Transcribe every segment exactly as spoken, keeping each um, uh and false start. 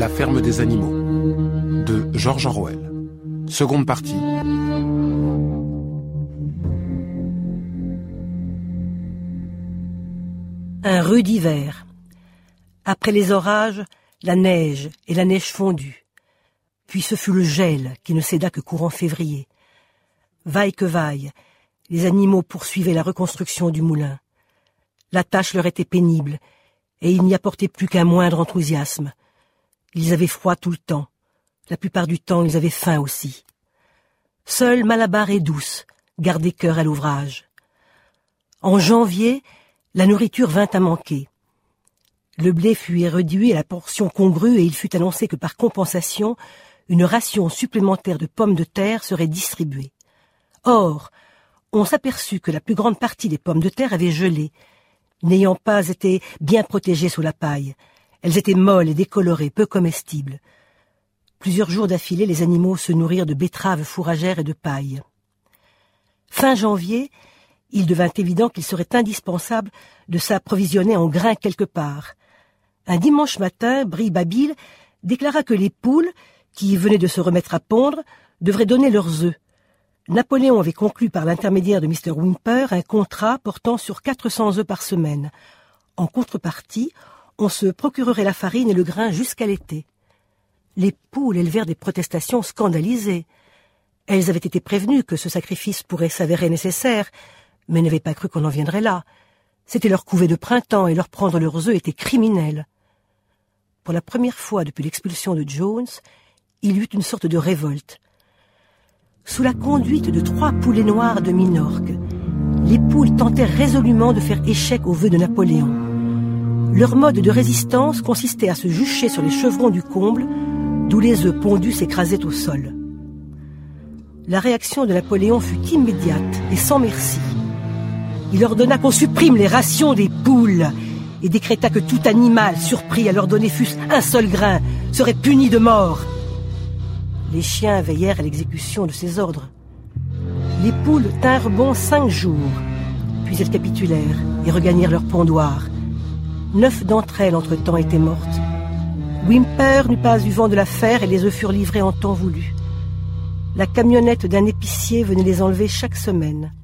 La ferme des animaux de George Orwell. Seconde partie. Un rude hiver. Après les orages, la neige et la neige fondue. Puis ce fut le gel qui ne céda que courant février. Vaille que vaille, les animaux poursuivaient la reconstruction du moulin. La tâche leur était pénible, et ils n'y apportaient plus qu'un moindre enthousiasme. Ils avaient froid tout le temps. La plupart du temps, ils avaient faim aussi. Seule Malabar et Douce gardaient cœur à l'ouvrage. En janvier, la nourriture vint à manquer. Le blé fut réduit à la portion congrue et il fut annoncé que par compensation, une ration supplémentaire de pommes de terre serait distribuée. Or, on s'aperçut que la plus grande partie des pommes de terre avaient gelé, n'ayant pas été bien protégées sous la paille. Elles étaient molles et décolorées, peu comestibles. Plusieurs jours d'affilée, les animaux se nourrirent de betteraves fourragères et de paille. Fin janvier, il devint évident qu'il serait indispensable de s'approvisionner en grains quelque part. Un dimanche matin, Bri Babil déclara que les poules, qui venaient de se remettre à pondre, devraient donner leurs œufs. Napoléon avait conclu par l'intermédiaire de mister Whymper un contrat portant sur quatre cents œufs par semaine. En contrepartie, on se procurerait la farine et le grain jusqu'à l'été. Les poules élevèrent des protestations scandalisées. Elles avaient été prévenues que ce sacrifice pourrait s'avérer nécessaire, mais n'avaient pas cru qu'on en viendrait là. C'était leur couvée de printemps et leur prendre leurs œufs était criminel. Pour la première fois depuis l'expulsion de Jones, il y eut une sorte de révolte. Sous la conduite de trois poulets noirs de Minorque, les poules tentèrent résolument de faire échec aux vœux de Napoléon. Leur mode de résistance consistait à se jucher sur les chevrons du comble, d'où les œufs pondus s'écrasaient au sol. La réaction de Napoléon fut immédiate et sans merci. Il ordonna qu'on supprime les rations des poules et décréta que tout animal surpris à leur donner fût-ce un seul grain serait puni de mort. Les chiens veillèrent à l'exécution de ces ordres. Les poules tinrent bon cinq jours, puis elles capitulèrent et regagnèrent leur pondoir. Neuf d'entre elles, entre-temps, étaient mortes. Whymper n'eut pas eu vent de l'affaire et les œufs furent livrés en temps voulu. La camionnette d'un épicier venait les enlever chaque semaine.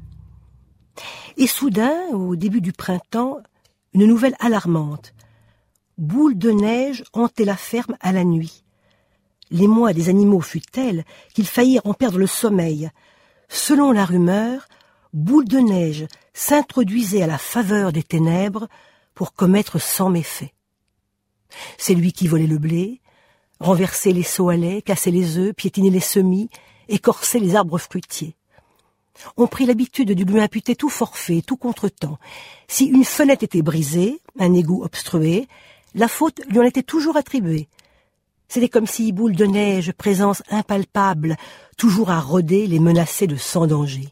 Et soudain, au début du printemps, une nouvelle alarmante. Boule de neige hantait la ferme à la nuit. L'émoi des animaux fut tel qu'ils faillirent en perdre le sommeil. Selon la rumeur, Boule de neige s'introduisait à la faveur des ténèbres pour commettre cent méfaits. C'est lui qui volait le blé, renversait les seaux à lait, cassait les œufs, piétinait les semis, écorçait les arbres fruitiers. On prit l'habitude de lui imputer tout forfait, tout contretemps. Si une fenêtre était brisée, un égout obstrué, la faute lui en était toujours attribuée. C'était comme si Boule de neige, présence impalpable, toujours à rôder, les menaçait de sans danger.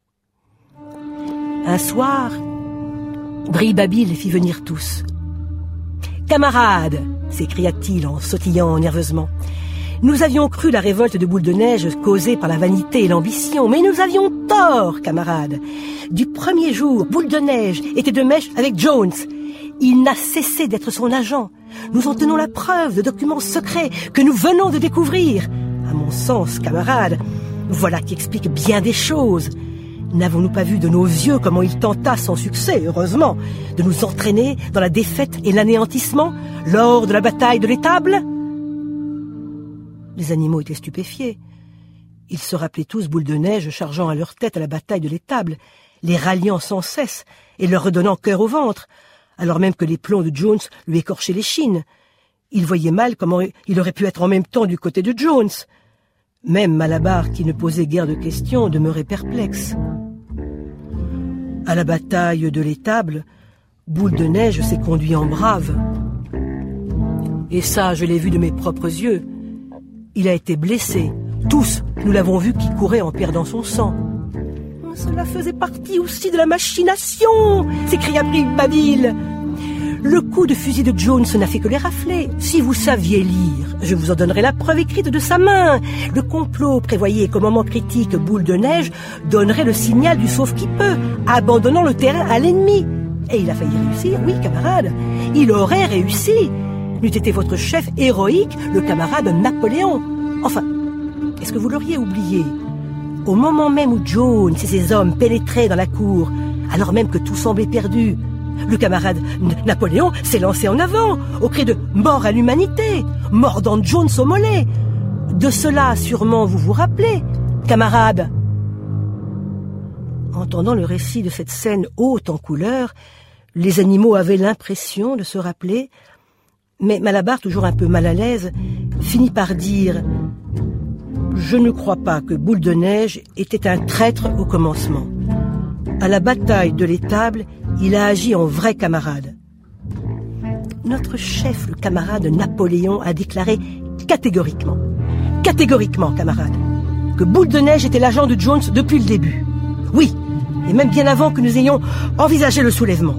Un soir, Bri Babil les fit venir tous. « Camarades !» s'écria-t-il en sautillant nerveusement. « Nous avions cru la révolte de Boule de neige causée par la vanité et l'ambition, mais nous avions tort, camarades. Du premier jour, Boule de neige était de mèche avec Jones. Il n'a cessé d'être son agent. Nous en tenons la preuve de documents secrets que nous venons de découvrir. À mon sens, camarades, voilà qui explique bien des choses. N'avons-nous pas vu de nos yeux comment il tenta, sans succès, heureusement, de nous entraîner dans la défaite et l'anéantissement lors de la bataille de l'étable ? » Les animaux étaient stupéfiés. Ils se rappelaient tous Boule de neige chargeant à leur tête à la bataille de l'étable, les ralliant sans cesse et leur redonnant cœur au ventre, alors même que les plombs de Jones lui écorchaient l'échine. Ils voyaient mal comment il aurait pu être en même temps du côté de Jones. Même Malabar, qui ne posait guère de questions, demeurait perplexe. À la bataille de l'étable, Boule de neige s'est conduit en brave. Et ça, je l'ai vu de mes propres yeux. Il a été blessé. Tous, nous l'avons vu qui courait en perdant son sang. « Cela faisait partie aussi de la machination !» s'écria Bri Babil. « Le coup de fusil de Jones n'a fait que les rafler. Si vous saviez lire, je vous en donnerai la preuve écrite de sa main. Le complot prévoyait qu'au moment critique, Boule de neige donnerait le signal du sauve-qui-peut, abandonnant le terrain à l'ennemi. Et il a failli réussir, oui, camarade. Il aurait réussi. n'eût été votre chef héroïque, le camarade Napoléon. Enfin, est-ce que vous l'auriez oublié? Au moment même où Jones et ses hommes pénétraient dans la cour, alors même que tout semblait perdu, le camarade N- Napoléon s'est lancé en avant, au cri de « mort à l'humanité », mordant Jones au mollet. De cela, sûrement, vous vous rappelez, camarade. Entendant le récit de cette scène haute en couleurs, les animaux avaient l'impression de se rappeler, mais Malabar, toujours un peu mal à l'aise, finit par dire « Je ne crois pas que Boule de Neige était un traître au commencement. À la bataille de l'Étable, il a agi en vrai camarade. » Notre chef, le camarade Napoléon, a déclaré catégoriquement, catégoriquement, camarade, que Boule de Neige était l'agent de Jones depuis le début. Oui, et même bien avant que nous ayons envisagé le soulèvement.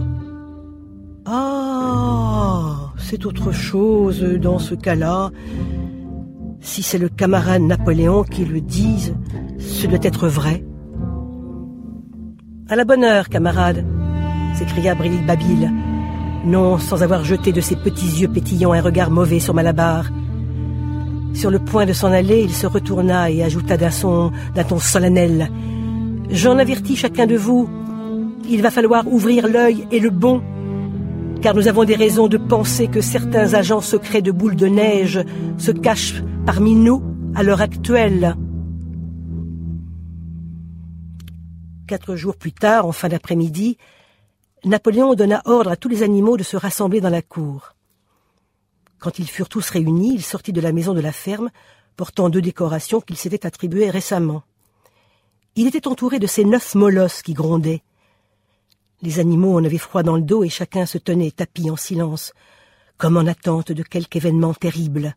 Ah, c'est autre chose dans ce cas-là. Si c'est le camarade Napoléon qui le dise, ce doit être vrai. À la bonne heure, camarade, s'écria Brillig Babil, non sans avoir jeté de ses petits yeux pétillants un regard mauvais sur Malabar. Sur le point de s'en aller, il se retourna et ajouta d'un son, d'un ton solennel. « J'en avertis chacun de vous, il va falloir ouvrir l'œil et le bon, car nous avons des raisons de penser que certains agents secrets de Boule de Neige se cachent parmi nous à l'heure actuelle. » Quatre jours plus tard, en fin d'après-midi, Napoléon donna ordre à tous les animaux de se rassembler dans la cour. Quand ils furent tous réunis, il sortit de la maison de la ferme, portant deux décorations qu'il s'était attribuées récemment. Il était entouré de ces neuf molosses qui grondaient. Les animaux en avaient froid dans le dos et chacun se tenait tapi en silence, comme en attente de quelque événement terrible.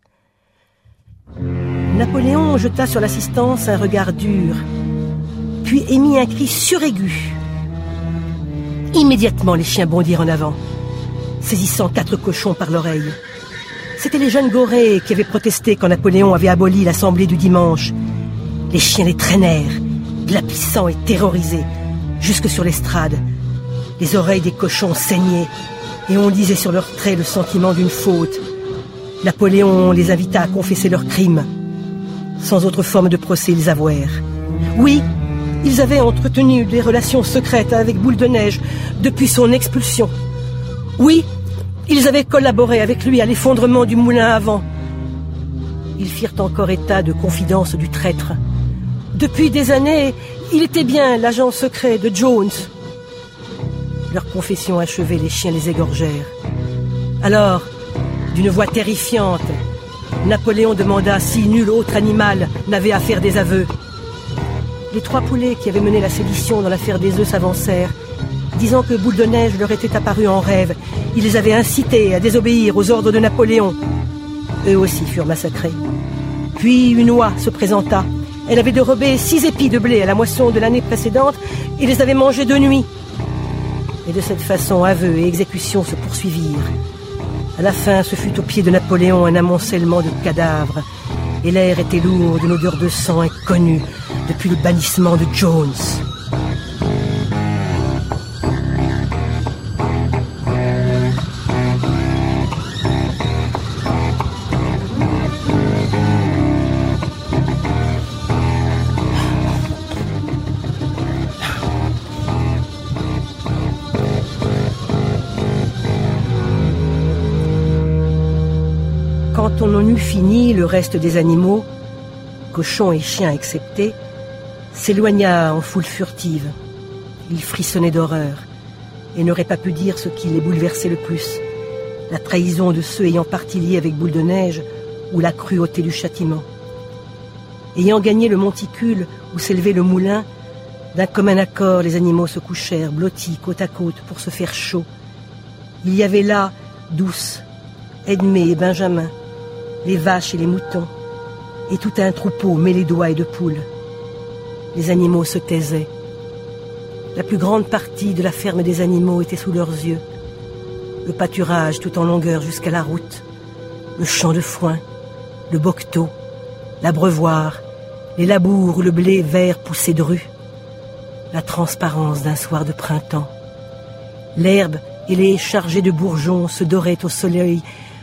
Napoléon jeta sur l'assistance un regard dur, puis émit un cri suraigu. Immédiatement, les chiens bondirent en avant, saisissant quatre cochons par l'oreille. C'étaient les jeunes gorées qui avaient protesté quand Napoléon avait aboli l'assemblée du dimanche. Les chiens les traînèrent, glapissants et terrorisés, jusque sur l'estrade. Les oreilles des cochons saignaient, et on lisait sur leurs traits le sentiment d'une faute. Napoléon les invita à confesser leurs crimes. Sans autre forme de procès, ils avouèrent. Oui, ils avaient entretenu des relations secrètes avec Boule de Neige depuis son expulsion. Oui, ils avaient collaboré avec lui à l'effondrement du moulin à vent. Ils firent encore état de confidence du traître. Depuis des années, il était bien l'agent secret de Jones. Leur confession achevée, les chiens les égorgèrent. Alors, d'une voix terrifiante, Napoléon demanda si nul autre animal n'avait à faire des aveux. Les trois poulets qui avaient mené la sédition dans l'affaire des œufs s'avancèrent, disant que Boule de Neige leur était apparu en rêve. Il les avait incités à désobéir aux ordres de Napoléon. Eux aussi furent massacrés. Puis une oie se présenta. Elle avait dérobé six épis de blé à la moisson de l'année précédente et les avait mangés de nuit. Et de cette façon, aveux et exécutions se poursuivirent. À la fin, ce fut au pied de Napoléon un amoncellement de cadavres, et l'air était lourd d'une odeur de sang inconnue depuis le bannissement de Jones. Quand on en eut fini, le reste des animaux, cochons et chiens exceptés, s'éloigna en foule furtive. Ils frissonnaient d'horreur et n'auraient pas pu dire ce qui les bouleversait le plus, la trahison de ceux ayant parti lié avec Boule de Neige ou la cruauté du châtiment. Ayant gagné le monticule où s'élevait le moulin, d'un commun accord, les animaux se couchèrent, blottis, côte à côte, pour se faire chaud. Il y avait là Douce, Edmé et Benjamin, les vaches et les moutons, et tout un troupeau mêlé d'oies et de poules. Les animaux se taisaient. La plus grande partie de la ferme des animaux était sous leurs yeux. Le pâturage tout en longueur jusqu'à la route, le champ de foin, le bocteau, l'abreuvoir, les labours où le blé vert poussait dru, la transparence d'un soir de printemps. L'herbe et les haies chargées de bourgeons se doraient au soleil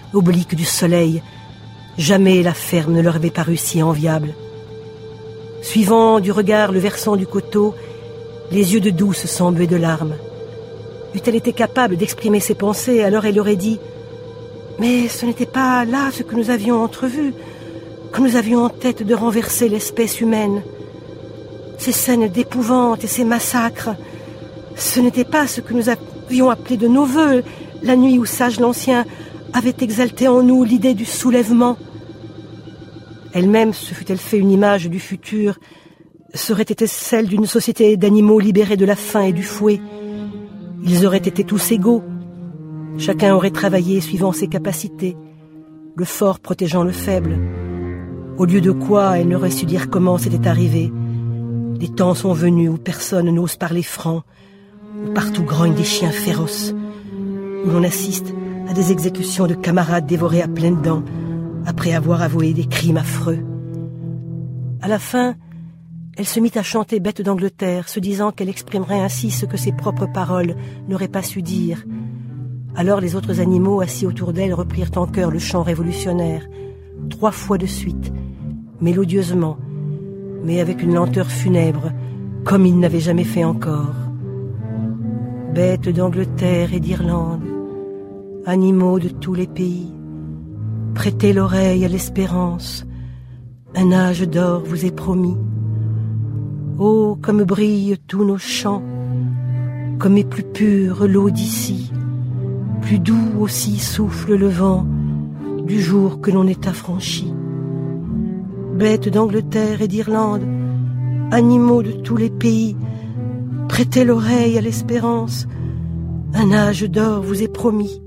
oblique du soleil. Jamais la ferme ne leur avait paru si enviable. Suivant du regard le versant du coteau, les yeux de Douce s'embuaient de larmes. Eût-elle été capable d'exprimer ses pensées, alors elle aurait dit « Mais ce n'était pas là ce que nous avions entrevu, que nous avions en tête de renverser l'espèce humaine. Ces scènes d'épouvante et ces massacres, ce n'était pas ce que nous avions appelé de nos voeux, la nuit où Sage l'Ancien avait exalté en nous l'idée du soulèvement. » Elle-même, se fût-elle fait une image du futur, serait été celle d'une société d'animaux libérés de la faim et du fouet. Ils auraient été tous égaux. Chacun aurait travaillé suivant ses capacités, le fort protégeant le faible. Au lieu de quoi, elle n'aurait su dire comment c'était arrivé. Les temps sont venus où personne n'ose parler franc, où partout grognent des chiens féroces, où l'on assiste à des exécutions de camarades dévorés à pleines dents, après avoir avoué des crimes affreux. À la fin, elle se mit à chanter Bête d'Angleterre, se disant qu'elle exprimerait ainsi ce que ses propres paroles n'auraient pas su dire. Alors les autres animaux assis autour d'elle reprirent en chœur le chant révolutionnaire, trois fois de suite, mélodieusement, mais avec une lenteur funèbre, comme ils n'avaient jamais fait encore. Bêtes d'Angleterre et d'Irlande, animaux de tous les pays, prêtez l'oreille à l'espérance, un âge d'or vous est promis. Oh, comme brillent tous nos champs, comme est plus pure l'eau d'ici, plus doux aussi souffle le vent du jour que l'on est affranchi. Bêtes d'Angleterre et d'Irlande, animaux de tous les pays, prêtez l'oreille à l'espérance, un âge d'or vous est promis.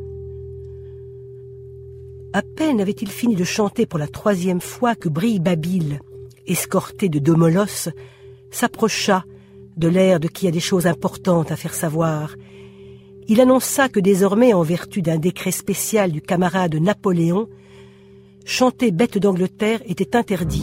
À peine avait-il fini de chanter pour la troisième fois que Brille-Babil, escorté de Domolos, s'approcha de l'air de qui a des choses importantes à faire savoir. Il annonça que désormais, en vertu d'un décret spécial du camarade Napoléon, chanter Bête d'Angleterre était interdit.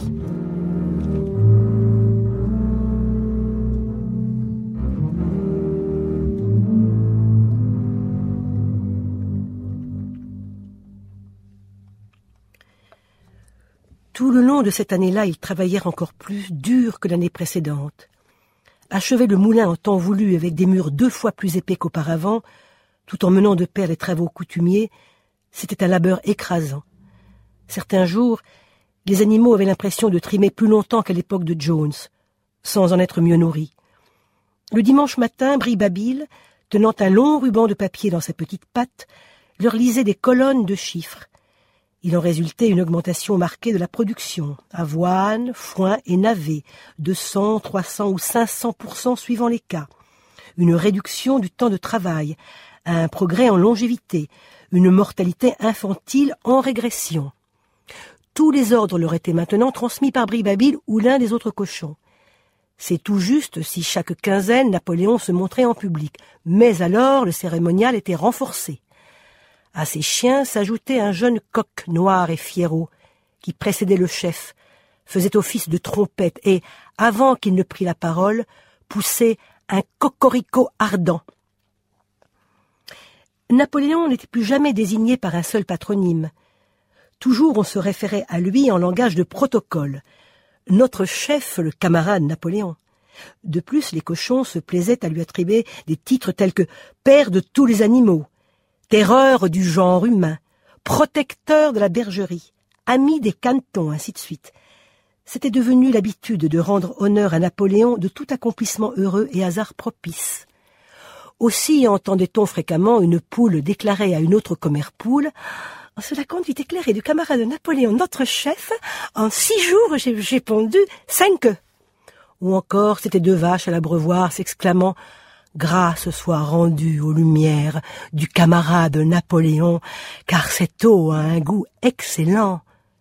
Tout le long de cette année-là, ils travaillèrent encore plus dur que l'année précédente. Achever le moulin en temps voulu avec des murs deux fois plus épais qu'auparavant, tout en menant de pair les travaux coutumiers, c'était un labeur écrasant. Certains jours, les animaux avaient l'impression de trimer plus longtemps qu'à l'époque de Jones, sans en être mieux nourris. Le dimanche matin, Brille-Babil, tenant un long ruban de papier dans sa petite patte, leur lisait des colonnes de chiffres. Il en résultait une augmentation marquée de la production, avoine, foin et navet, de cent, trois cents ou cinq cents pour cent suivant les cas, une réduction du temps de travail, un progrès en longévité, une mortalité infantile en régression. Tous les ordres leur étaient maintenant transmis par Brille-Babil ou l'un des autres cochons. C'est tout juste si chaque quinzaine Napoléon se montrait en public, mais alors le cérémonial était renforcé. À ces chiens s'ajoutait un jeune coq noir et fiévreux qui précédait le chef, faisait office de trompette et, avant qu'il ne prît la parole, poussait un cocorico ardent. Napoléon n'était plus jamais désigné par un seul patronyme. Toujours on se référait à lui en langage de protocole. Notre chef, le camarade Napoléon. De plus, les cochons se plaisaient à lui attribuer des titres tels que « père de tous les animaux », terreur du genre humain, protecteur de la bergerie, ami des canetons, ainsi de suite. C'était devenu l'habitude de rendre honneur à Napoléon de tout accomplissement heureux et hasard propice. Aussi entendait-on fréquemment une poule déclarer à une autre commère poule « En cela compte vite éclairé du camarade Napoléon, notre chef, en six jours j'ai, j'ai pondu cinq œufs. » Ou encore c'était deux vaches à l'abreuvoir s'exclamant « Grâce soit rendue aux lumières du camarade Napoléon, car cette eau a un goût excellent. »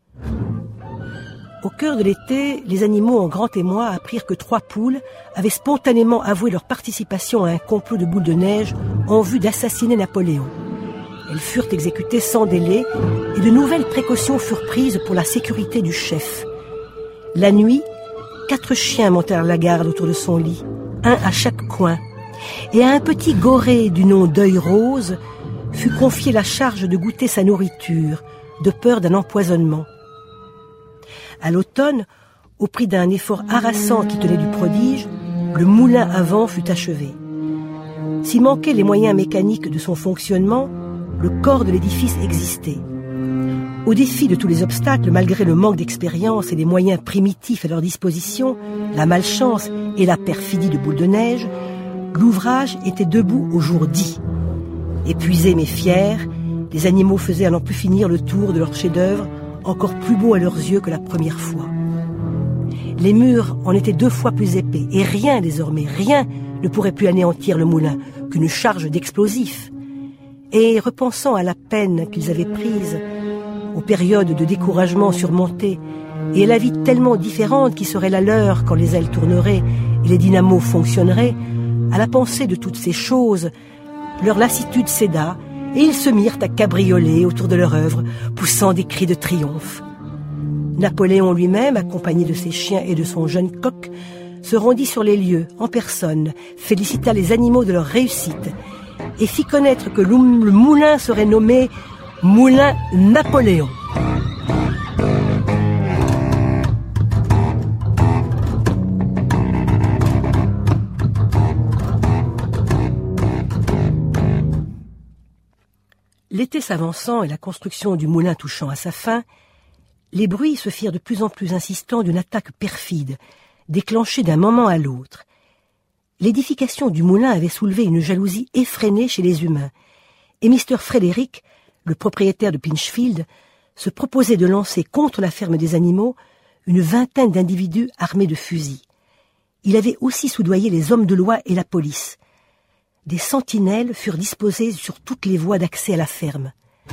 Au cœur de l'été, les animaux en grand émoi apprirent que trois poules avaient spontanément avoué leur participation à un complot de boules de neige en vue d'assassiner Napoléon. Elles furent exécutées sans délai et de nouvelles précautions furent prises pour la sécurité du chef. La nuit, quatre chiens montèrent la garde autour de son lit, un à chaque coin. Et à un petit goré du nom d'œil rose fut confiée la charge de goûter sa nourriture, de peur d'un empoisonnement. À l'automne, au prix d'un effort harassant qui tenait du prodige, le moulin à vent fut achevé. S'il manquait les moyens mécaniques de son fonctionnement, le corps de l'édifice existait. Au défi de tous les obstacles, malgré le manque d'expérience et les moyens primitifs à leur disposition, la malchance et la perfidie de Boule de Neige, l'ouvrage était debout au jour dit. Épuisés mais fiers, les animaux faisaient à n'en plus finir le tour de leur chef-d'œuvre, encore plus beau à leurs yeux que la première fois. Les murs en étaient deux fois plus épais, et rien désormais, rien ne pourrait plus anéantir le moulin qu'une charge d'explosifs. Et repensant à la peine qu'ils avaient prise, aux périodes de découragement surmontées, et à la vie tellement différente qui serait la leur quand les ailes tourneraient et les dynamos fonctionneraient, à la pensée de toutes ces choses, leur lassitude céda, et ils se mirent à cabrioler autour de leur œuvre, poussant des cris de triomphe. Napoléon lui-même, accompagné de ses chiens et de son jeune coq, se rendit sur les lieux, en personne, félicita les animaux de leur réussite, et fit connaître que le moulin serait nommé Moulin Napoléon. L'été s'avançant et la construction du moulin touchant à sa fin, les bruits se firent de plus en plus insistants d'une attaque perfide, déclenchée d'un moment à l'autre. L'édification du moulin avait soulevé une jalousie effrénée chez les humains, et mister Frédéric, le propriétaire de Pinchfield, se proposait de lancer contre la ferme des animaux une vingtaine d'individus armés de fusils. Il avait aussi soudoyé les hommes de loi et la police. Des sentinelles furent disposées sur toutes les voies d'accès à la ferme.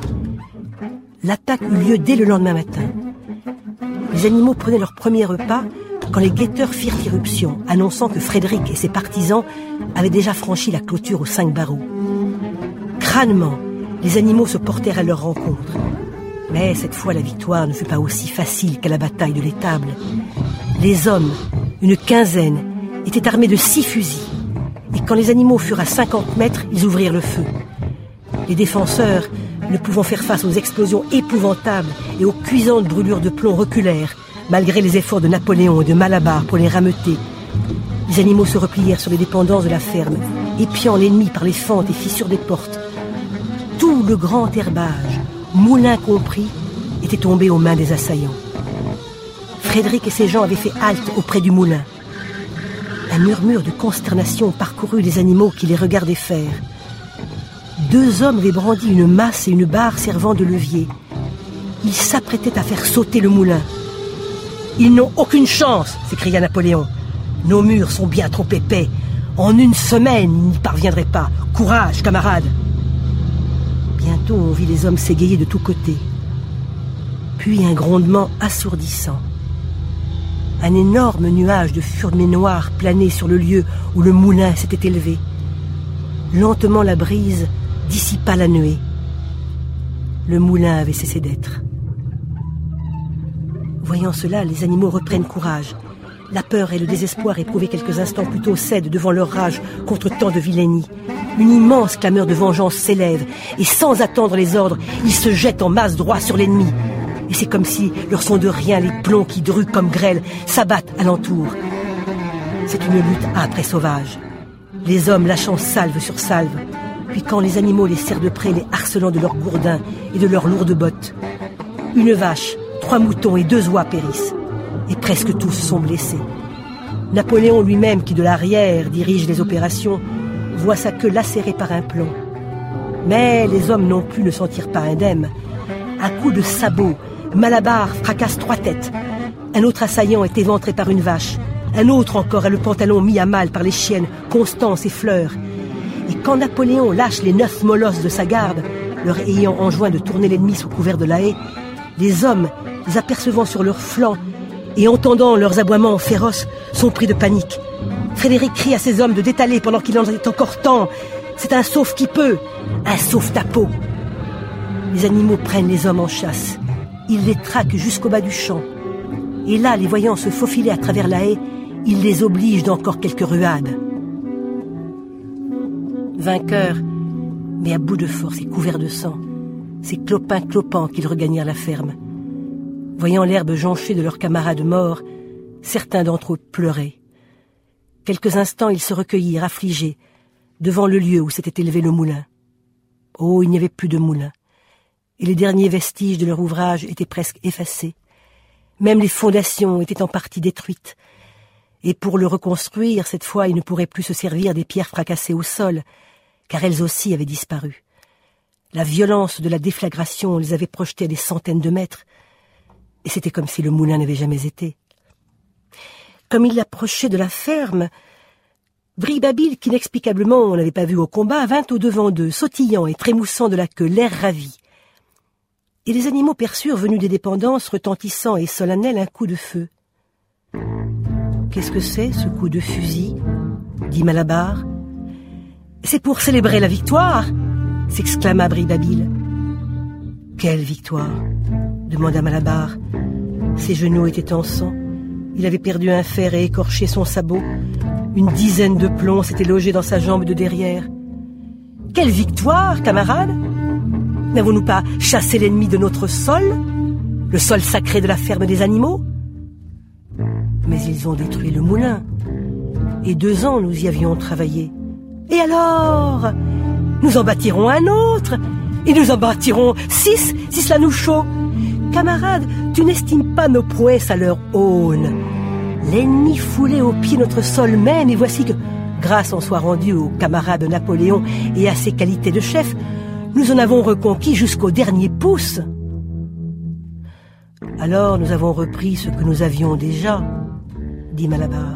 L'attaque eut lieu dès le lendemain matin. Les animaux prenaient leur premier repas quand les guetteurs firent irruption, annonçant que Frédéric et ses partisans avaient déjà franchi la clôture aux cinq barreaux. Crânement, les animaux se portèrent à leur rencontre. Mais cette fois, la victoire ne fut pas aussi facile qu'à la bataille de l'étable. Les hommes, une quinzaine, étaient armés de six fusils. Et quand les animaux furent à cinquante mètres, ils ouvrirent le feu. Les défenseurs, ne pouvant faire face aux explosions épouvantables et aux cuisantes brûlures de plomb, reculèrent, malgré les efforts de Napoléon et de Malabar pour les rameuter. Les animaux se replièrent sur les dépendances de la ferme, épiant l'ennemi par les fentes et fissures des portes. Tout le grand herbage, moulin compris, était tombé aux mains des assaillants. Frédéric et ses gens avaient fait halte auprès du moulin. Un murmure de consternation parcourut les animaux qui les regardaient faire. Deux hommes avaient brandi une masse et une barre servant de levier. Ils s'apprêtaient à faire sauter le moulin. « Ils n'ont aucune chance !» s'écria Napoléon. « Nos murs sont bien trop épais. En une semaine, ils n'y parviendraient pas. Courage, camarades !» Bientôt, on vit les hommes s'égayer de tous côtés. Puis un grondement assourdissant. Un énorme nuage de fumée noire planait sur le lieu où le moulin s'était élevé. Lentement, la brise dissipa la nuée. Le moulin avait cessé d'être. Voyant cela, les animaux reprennent courage. La peur et le désespoir éprouvés quelques instants plus tôt cèdent devant leur rage contre tant de vilainie. Une immense clameur de vengeance s'élève, et sans attendre les ordres, ils se jettent en masse droit sur l'ennemi. Et c'est comme si leur sont de rien les plombs qui, drus comme grêle, s'abattent alentour. C'est une lutte âpre et sauvage. Les hommes lâchant salve sur salve, puis quand les animaux les serrent de près, les harcelant de leurs gourdins et de leurs lourdes bottes. Une vache, trois moutons et deux oies périssent, et presque tous sont blessés. Napoléon lui-même, qui de l'arrière dirige les opérations, voit sa queue lacérée par un plomb. Mais les hommes non plus ne s'en tirent pas indemnes. À coups de sabot, Malabar fracasse trois têtes. Un autre assaillant est éventré par une vache. Un autre encore a le pantalon mis à mal par les chiennes Constance et Fleur. Et quand Napoléon lâche les neuf molosses de sa garde, leur ayant enjoint de tourner l'ennemi sous couvert de la haie, les hommes, les apercevant sur leurs flancs et entendant leurs aboiements féroces, sont pris de panique. Frédéric crie à ses hommes de détaler pendant qu'il en est encore temps. C'est un sauve qui peut, un sauve-ta-peau. Les animaux prennent les hommes en chasse. Ils les traquent jusqu'au bas du champ. Et là, les voyant se faufiler à travers la haie, ils les obligent d'encore quelques ruades. Vainqueurs, mais à bout de force et couvert de sang. C'est clopin clopant qu'ils regagnèrent la ferme. Voyant l'herbe jonchée de leurs camarades morts, certains d'entre eux pleuraient. Quelques instants, ils se recueillirent, affligés, devant le lieu où s'était élevé le moulin. Oh, il n'y avait plus de moulin, et les derniers vestiges de leur ouvrage étaient presque effacés. Même les fondations étaient en partie détruites, et pour le reconstruire, cette fois, ils ne pourraient plus se servir des pierres fracassées au sol, car elles aussi avaient disparu. La violence de la déflagration les avait projetés à des centaines de mètres, et c'était comme si le moulin n'avait jamais été. Comme il approchait de la ferme, Bribabille, qu'inexplicablement on n'avait pas vu au combat, vint au-devant d'eux, sautillant et trémoussant de la queue, l'air ravi. Et les animaux perçurent, venus des dépendances, retentissant et solennel, un coup de feu. « Qu'est-ce que c'est, ce coup de fusil ?» dit Malabar. « C'est pour célébrer la victoire !» s'exclama Bribabille. « Quelle victoire ?» demanda Malabar. Ses genoux étaient en sang. Il avait perdu un fer et écorché son sabot. Une dizaine de plombs s'étaient logés dans sa jambe de derrière. « Quelle victoire, camarades ! N'avons-nous pas chassé l'ennemi de notre sol, le sol sacré de la ferme des animaux ? Mais ils ont détruit le moulin. Et deux ans, nous y avions travaillé. Et alors ? Nous en bâtirons un autre, et nous en bâtirons six, si cela nous chaud. Camarades, tu n'estimes pas nos prouesses à leur aune. L'ennemi foulait au pied notre sol même, et voici que, grâce en soit rendue au camarade Napoléon et à ses qualités de chef, nous en avons reconquis jusqu'au dernier pouce. Alors nous avons repris ce que nous avions déjà, dit Malabar.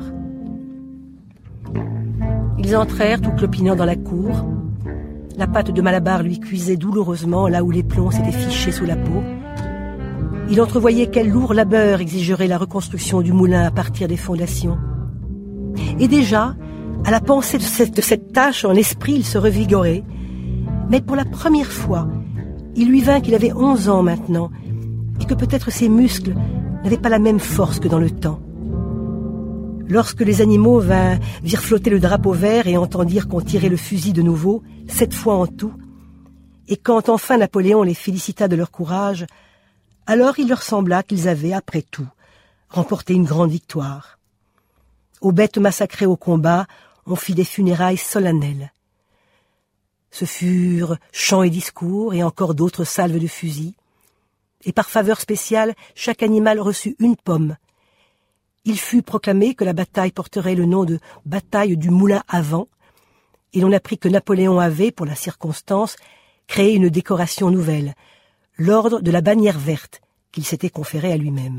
Ils entrèrent tout clopinant dans la cour. La patte de Malabar lui cuisait douloureusement là où les plombs s'étaient fichés sous la peau. Il entrevoyait quel lourd labeur exigerait la reconstruction du moulin à partir des fondations. Et déjà, à la pensée de cette, de cette tâche, en esprit, il se revigorait. Mais pour la première fois, il lui vint qu'il avait onze ans maintenant, et que peut-être ses muscles n'avaient pas la même force que dans le temps. Lorsque les animaux vinrent, virent flotter le drapeau vert et entendirent qu'on tirait le fusil de nouveau, sept fois en tout, et quand enfin Napoléon les félicita de leur courage, alors il leur sembla qu'ils avaient, après tout, remporté une grande victoire. Aux bêtes massacrées au combat, on fit des funérailles solennelles. Ce furent chants et discours, et encore d'autres salves de fusils. Et par faveur spéciale, chaque animal reçut une pomme. Il fut proclamé que la bataille porterait le nom de « bataille du moulin à vent », et l'on apprit que Napoléon avait, pour la circonstance, créé une décoration nouvelle, l'ordre de la bannière verte, qu'il s'était conféré à lui-même.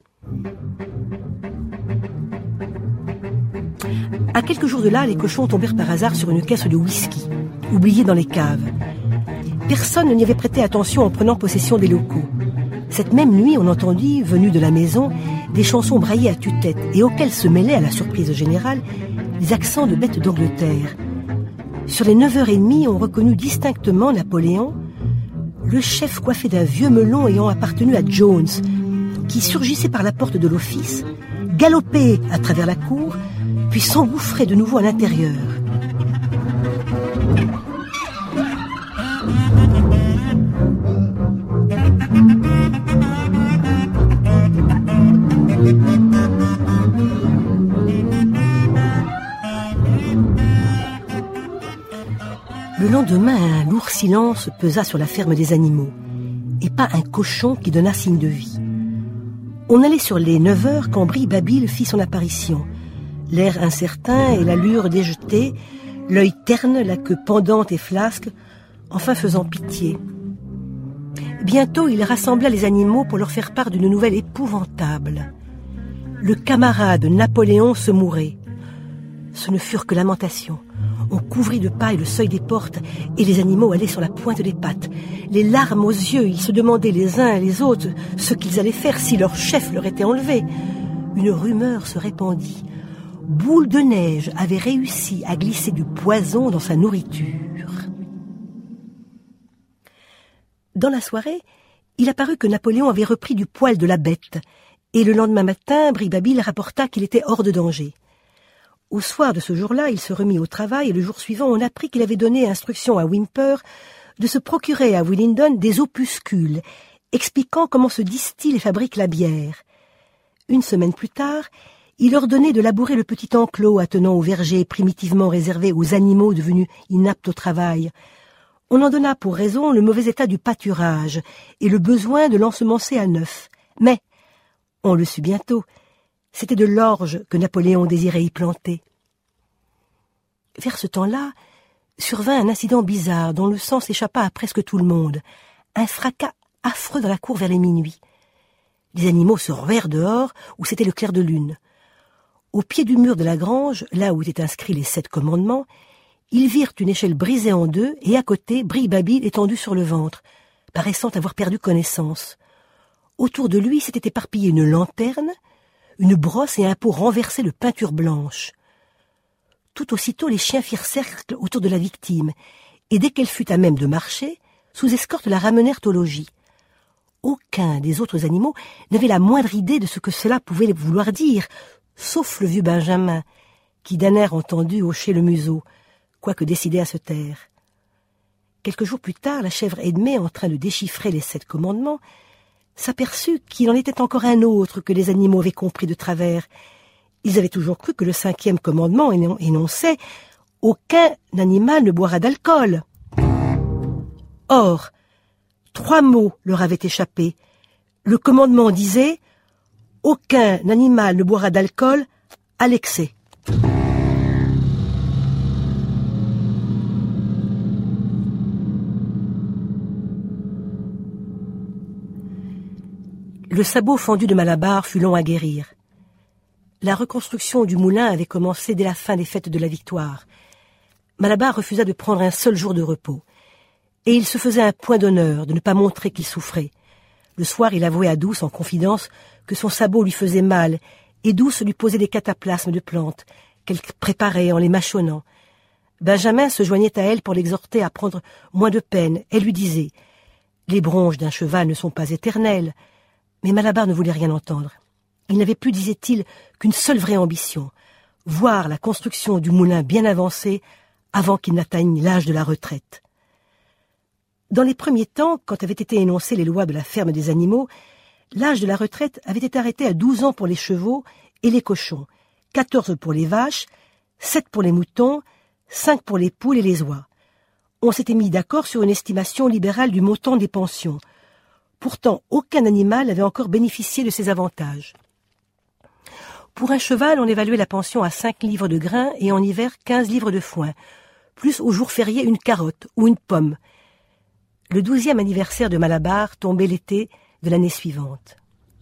À quelques jours de là, les cochons tombèrent par hasard sur une caisse de whisky, oubliée dans les caves. Personne n'y avait prêté attention en prenant possession des locaux. Cette même nuit, on entendit, venus de la maison, des chansons braillées à tue-tête et auxquelles se mêlaient, à la surprise générale, les accents de bêtes d'Angleterre. Sur les neuf heures trente, on reconnut distinctement Napoléon, le chef coiffé d'un vieux melon ayant appartenu à Jones, qui surgissait par la porte de l'office, galopait à travers la cour, puis s'engouffrait de nouveau à l'intérieur. Le lendemain, un lourd silence pesa sur la ferme des animaux, et pas un cochon qui donna signe de vie. On allait sur les neuf heures quand Bribabille fit son apparition, l'air incertain et l'allure déjetée, l'œil terne, la queue pendante et flasque, enfin faisant pitié. Bientôt, il rassembla les animaux pour leur faire part d'une nouvelle épouvantable. Le camarade Napoléon se mourait. Ce ne furent que lamentations. On couvrit de paille le seuil des portes et les animaux allaient sur la pointe des pattes. Les larmes aux yeux, ils se demandaient les uns et les autres ce qu'ils allaient faire si leur chef leur était enlevé. Une rumeur se répandit. Boule de Neige avait réussi à glisser du poison dans sa nourriture. Dans la soirée, il apparut que Napoléon avait repris du poil de la bête, et le lendemain matin, Bribabille rapporta qu'il était hors de danger. Au soir de ce jour-là, il se remit au travail et le jour suivant, on apprit qu'il avait donné instruction à Whymper de se procurer à Willingdon des opuscules expliquant comment se distille et fabrique la bière. Une semaine plus tard, il ordonnait de labourer le petit enclos attenant au verger primitivement réservé aux animaux devenus inaptes au travail. On en donna pour raison le mauvais état du pâturage et le besoin de l'ensemencer à neuf. Mais, on le sut bientôt, c'était de l'orge que Napoléon désirait y planter. Vers ce temps-là, survint un incident bizarre dont le sens échappa à presque tout le monde. Un fracas affreux dans la cour vers les minuit. Les animaux se ruèrent dehors où c'était le clair de lune. Au pied du mur de la grange, là où étaient inscrits les sept commandements, ils virent une échelle brisée en deux et à côté Brille-Babil étendu sur le ventre, paraissant avoir perdu connaissance. Autour de lui s'était éparpillé une lanterne, une brosse et un pot renversé de peinture blanche. Tout aussitôt les chiens firent cercle autour de la victime, et dès qu'elle fut à même de marcher, sous escorte la ramenèrent au logis. Aucun des autres animaux n'avait la moindre idée de ce que cela pouvait vouloir dire, sauf le vieux Benjamin, qui d'un air entendu hochait le museau, quoique décidé à se taire. Quelques jours plus tard, la chèvre Edmée, en train de déchiffrer les sept commandements, s'aperçut qu'il en était encore un autre que les animaux avaient compris de travers. Ils avaient toujours cru que le cinquième commandement énonçait « Aucun animal ne boira d'alcool ». Or, trois mots leur avaient échappé. Le commandement disait « Aucun animal ne boira d'alcool à l'excès ». Le sabot fendu de Malabar fut long à guérir. La reconstruction du moulin avait commencé dès la fin des fêtes de la Victoire. Malabar refusa de prendre un seul jour de repos. Et il se faisait un point d'honneur de ne pas montrer qu'il souffrait. Le soir, il avouait à Douce en confidence que son sabot lui faisait mal, et Douce lui posait des cataplasmes de plantes, qu'elle préparait en les mâchonnant. Benjamin se joignait à elle pour l'exhorter à prendre moins de peine. Elle lui disait « Les bronches d'un cheval ne sont pas éternelles ». Mais Malabar ne voulait rien entendre. Il n'avait plus, disait-il, qu'une seule vraie ambition, voir la construction du moulin bien avancée avant qu'il n'atteigne l'âge de la retraite. Dans les premiers temps, quand avaient été énoncées les lois de la ferme des animaux, l'âge de la retraite avait été arrêté à douze ans pour les chevaux et les cochons, quatorze pour les vaches, sept pour les moutons, cinq pour les poules et les oies. On s'était mis d'accord sur une estimation libérale du montant des pensions. Pourtant, aucun animal n'avait encore bénéficié de ces avantages. Pour un cheval, on évaluait la pension à cinq livres de grains et en hiver quinze livres de foin, plus au jour férié une carotte ou une pomme. Le douzième anniversaire de Malabar tombait l'été de l'année suivante.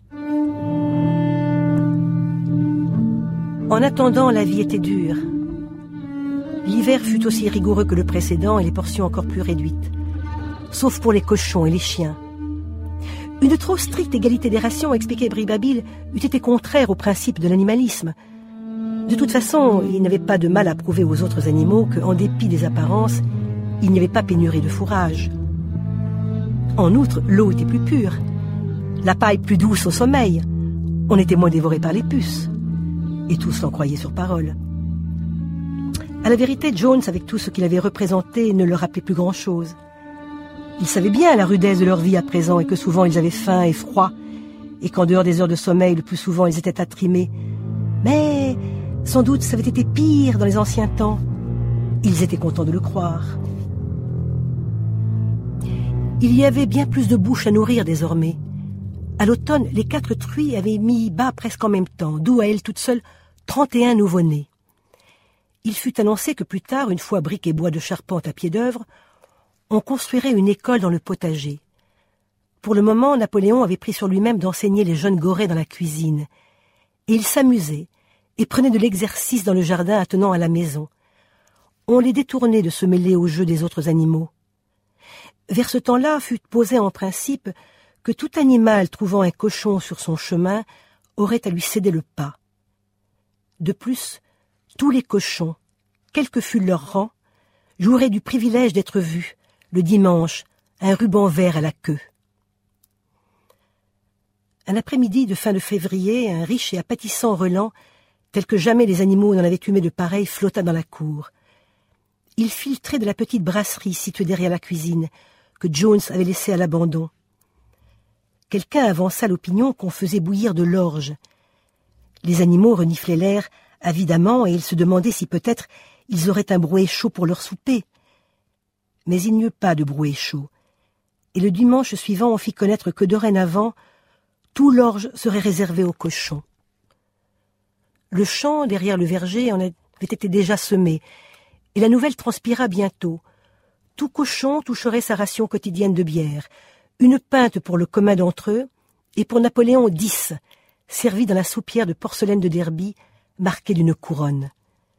En attendant, la vie était dure. L'hiver fut aussi rigoureux que le précédent et les portions encore plus réduites, sauf pour les cochons et les chiens. Une trop stricte égalité des rations, expliquait Brille-Babil, eût été contraire au principe de l'animalisme. De toute façon, il n'avait pas de mal à prouver aux autres animaux qu'en dépit des apparences, il n'y avait pas pénurie de fourrage. En outre, l'eau était plus pure, la paille plus douce au sommeil, on était moins dévoré par les puces, et tous l'en croyaient sur parole. À la vérité, Jones, avec tout ce qu'il avait représenté, ne leur rappelait plus grand-chose. Ils savaient bien la rudesse de leur vie à présent et que souvent ils avaient faim et froid et qu'en dehors des heures de sommeil, le plus souvent ils étaient attrimés. Mais sans doute ça avait été pire dans les anciens temps. Ils étaient contents de le croire. Il y avait bien plus de bouches à nourrir désormais. À l'automne, les quatre truies avaient mis bas presque en même temps, d'où à elles toutes seules trente et un nouveau-nés. Il fut annoncé que plus tard, une fois briques et bois de charpente à pied d'œuvre, on construirait une école dans le potager. Pour le moment, Napoléon avait pris sur lui-même d'enseigner les jeunes gorées dans la cuisine. Et ils s'amusaient et prenaient de l'exercice dans le jardin attenant à la maison. On les détournait de se mêler aux jeux des autres animaux. Vers ce temps-là fut posé en principe que tout animal trouvant un cochon sur son chemin aurait à lui céder le pas. De plus, tous les cochons, quel que fût leur rang, jouiraient du privilège d'être vus, le dimanche, un ruban vert à la queue. Un après-midi de fin de février, un riche et appétissant relan tel que jamais les animaux n'en avaient humé de pareil, flotta dans la cour. Il filtrait de la petite brasserie située derrière la cuisine, que Jones avait laissée à l'abandon. Quelqu'un avança l'opinion qu'on faisait bouillir de l'orge. Les animaux reniflaient l'air avidement et ils se demandaient si peut-être ils auraient un brouet chaud pour leur souper. Mais il n'y eut pas de brouet chaud, et le dimanche suivant on fit connaître que dorénavant, tout l'orge serait réservé aux cochons. Le champ derrière le verger en avait été déjà semé, et la nouvelle transpira bientôt. Tout cochon toucherait sa ration quotidienne de bière, une pinte pour le commun d'entre eux, et pour Napoléon dix, servie dans la soupière de porcelaine de Derby, marquée d'une couronne.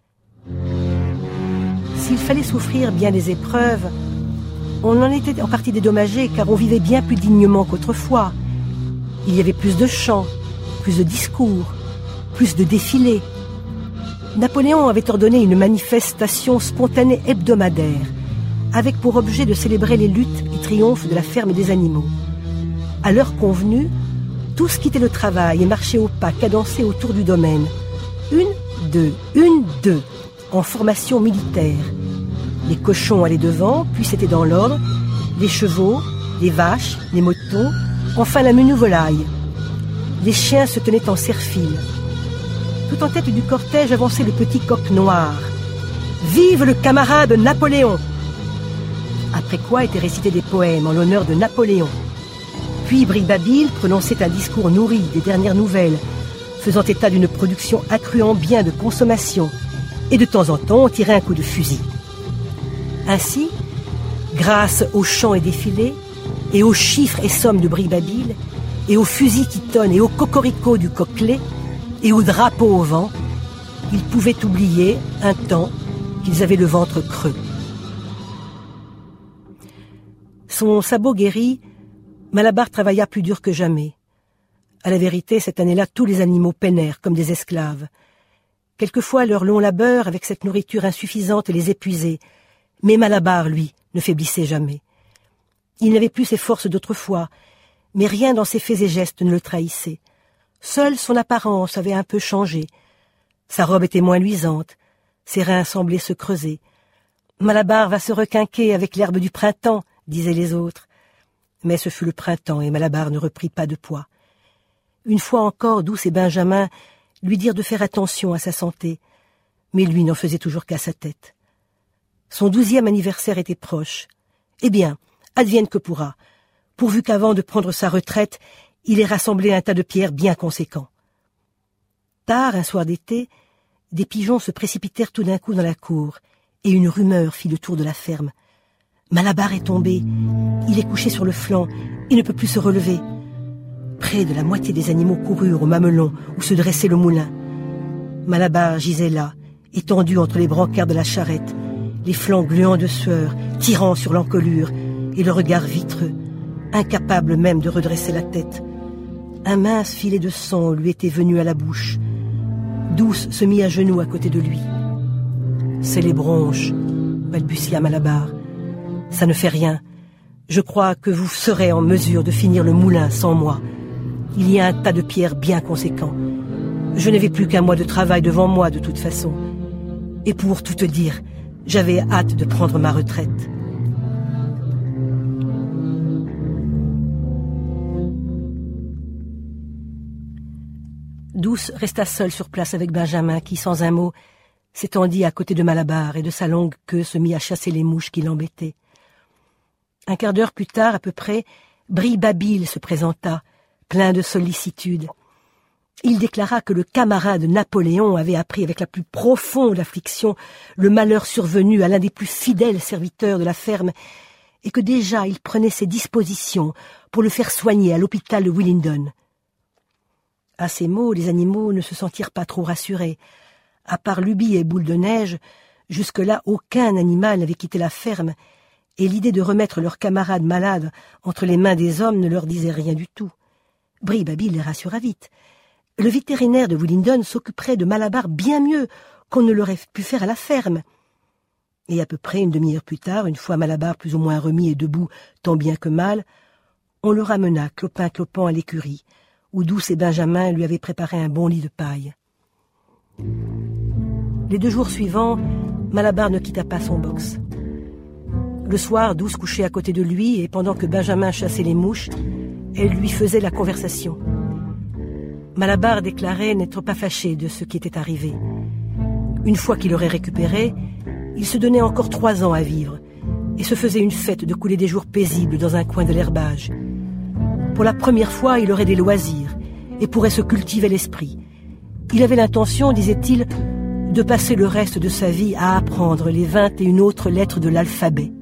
S'il fallait souffrir bien des épreuves, on en était en partie dédommagé, car on vivait bien plus dignement qu'autrefois. Il y avait plus de chants, plus de discours, plus de défilés. Napoléon avait ordonné une manifestation spontanée hebdomadaire, avec pour objet de célébrer les luttes et triomphes de la ferme et des animaux. À l'heure convenue, tous quittaient le travail et marchaient au pas cadencé autour du domaine. Une, deux, une, deux, en formation militaire. Les cochons allaient devant, puis c'était dans l'ordre, les chevaux, les vaches, les moutons, enfin la menue volaille. Les chiens se tenaient en cerfile. Tout en tête du cortège avançait le petit coq noir. « Vive le camarade Napoléon !» Après quoi étaient récités des poèmes en l'honneur de Napoléon. Puis Bribabile prononçait un discours nourri des dernières nouvelles, faisant état d'une production accrue en biens de consommation, et de temps en temps on tirait un coup de fusil. Ainsi, grâce aux chants et défilés, et aux chiffres et sommes de Bribabile, et aux fusils qui tonnent et aux cocoricots du coquelet, et aux drapeaux au vent, ils pouvaient oublier, un temps, qu'ils avaient le ventre creux. Son sabot guéri, Malabar travailla plus dur que jamais. À la vérité, cette année-là, tous les animaux peinèrent comme des esclaves. Quelquefois, leur long labeur, avec cette nourriture insuffisante, les épuisait. Mais Malabar, lui, ne faiblissait jamais. Il n'avait plus ses forces d'autrefois, mais rien dans ses faits et gestes ne le trahissait. Seule son apparence avait un peu changé. Sa robe était moins luisante, ses reins semblaient se creuser. « Malabar va se requinquer avec l'herbe du printemps », disaient les autres. Mais ce fut le printemps et Malabar ne reprit pas de poids. Une fois encore, Douce et Benjamin lui dirent de faire attention à sa santé, mais lui n'en faisait toujours qu'à sa tête. Son douzième anniversaire était proche. Eh bien, advienne que pourra, pourvu qu'avant de prendre sa retraite, il ait rassemblé un tas de pierres bien conséquent. Tard, un soir d'été, des pigeons se précipitèrent tout d'un coup dans la cour, et une rumeur fit le tour de la ferme. Malabar est tombé, il est couché sur le flanc, il ne peut plus se relever. Près de la moitié des animaux coururent au mamelon où se dressait le moulin. Malabar gisait là, étendu entre les brancards de la charrette, les flancs gluants de sueur, tirant sur l'encolure, et le regard vitreux, incapable même de redresser la tête. Un mince filet de sang lui était venu à la bouche. Douce se mit à genoux à côté de lui. « C'est les bronches, » balbutia Malabar. « Ça ne fait rien. Je crois que vous serez en mesure de finir le moulin sans moi. Il y a un tas de pierres bien conséquent. Je n'avais plus qu'un mois de travail devant moi de toute façon. Et pour tout te dire, j'avais hâte de prendre ma retraite. » Douce resta seule sur place avec Benjamin qui, sans un mot, s'étendit à côté de Malabar et de sa longue queue se mit à chasser les mouches qui l'embêtaient. Un quart d'heure plus tard, à peu près, Bribabile se présenta, plein de sollicitude. Il déclara que le camarade Napoléon avait appris avec la plus profonde affliction le malheur survenu à l'un des plus fidèles serviteurs de la ferme et que déjà il prenait ses dispositions pour le faire soigner à l'hôpital de Willingdon. À ces mots, les animaux ne se sentirent pas trop rassurés. À part Lubie et Boule de Neige, jusque-là aucun animal n'avait quitté la ferme, et l'idée de remettre leur camarade malade entre les mains des hommes ne leur disait rien du tout. Bribabile les rassura vite. Le vétérinaire de Willingdon s'occuperait de Malabar bien mieux qu'on ne l'aurait pu faire à la ferme. Et à peu près une demi-heure plus tard, une fois Malabar plus ou moins remis et debout tant bien que mal, on le ramena clopin-clopant à l'écurie, où Douce et Benjamin lui avaient préparé un bon lit de paille. Les deux jours suivants, Malabar ne quitta pas son box. Le soir, Douce couchait à côté de lui et pendant que Benjamin chassait les mouches, elle lui faisait la conversation. Malabar déclarait n'être pas fâché de ce qui était arrivé. Une fois qu'il aurait récupéré, il se donnait encore trois ans à vivre et se faisait une fête de couler des jours paisibles dans un coin de l'herbage. Pour la première fois, il aurait des loisirs et pourrait se cultiver l'esprit. Il avait l'intention, disait-il, de passer le reste de sa vie à apprendre les vingt et une autres lettres de l'alphabet.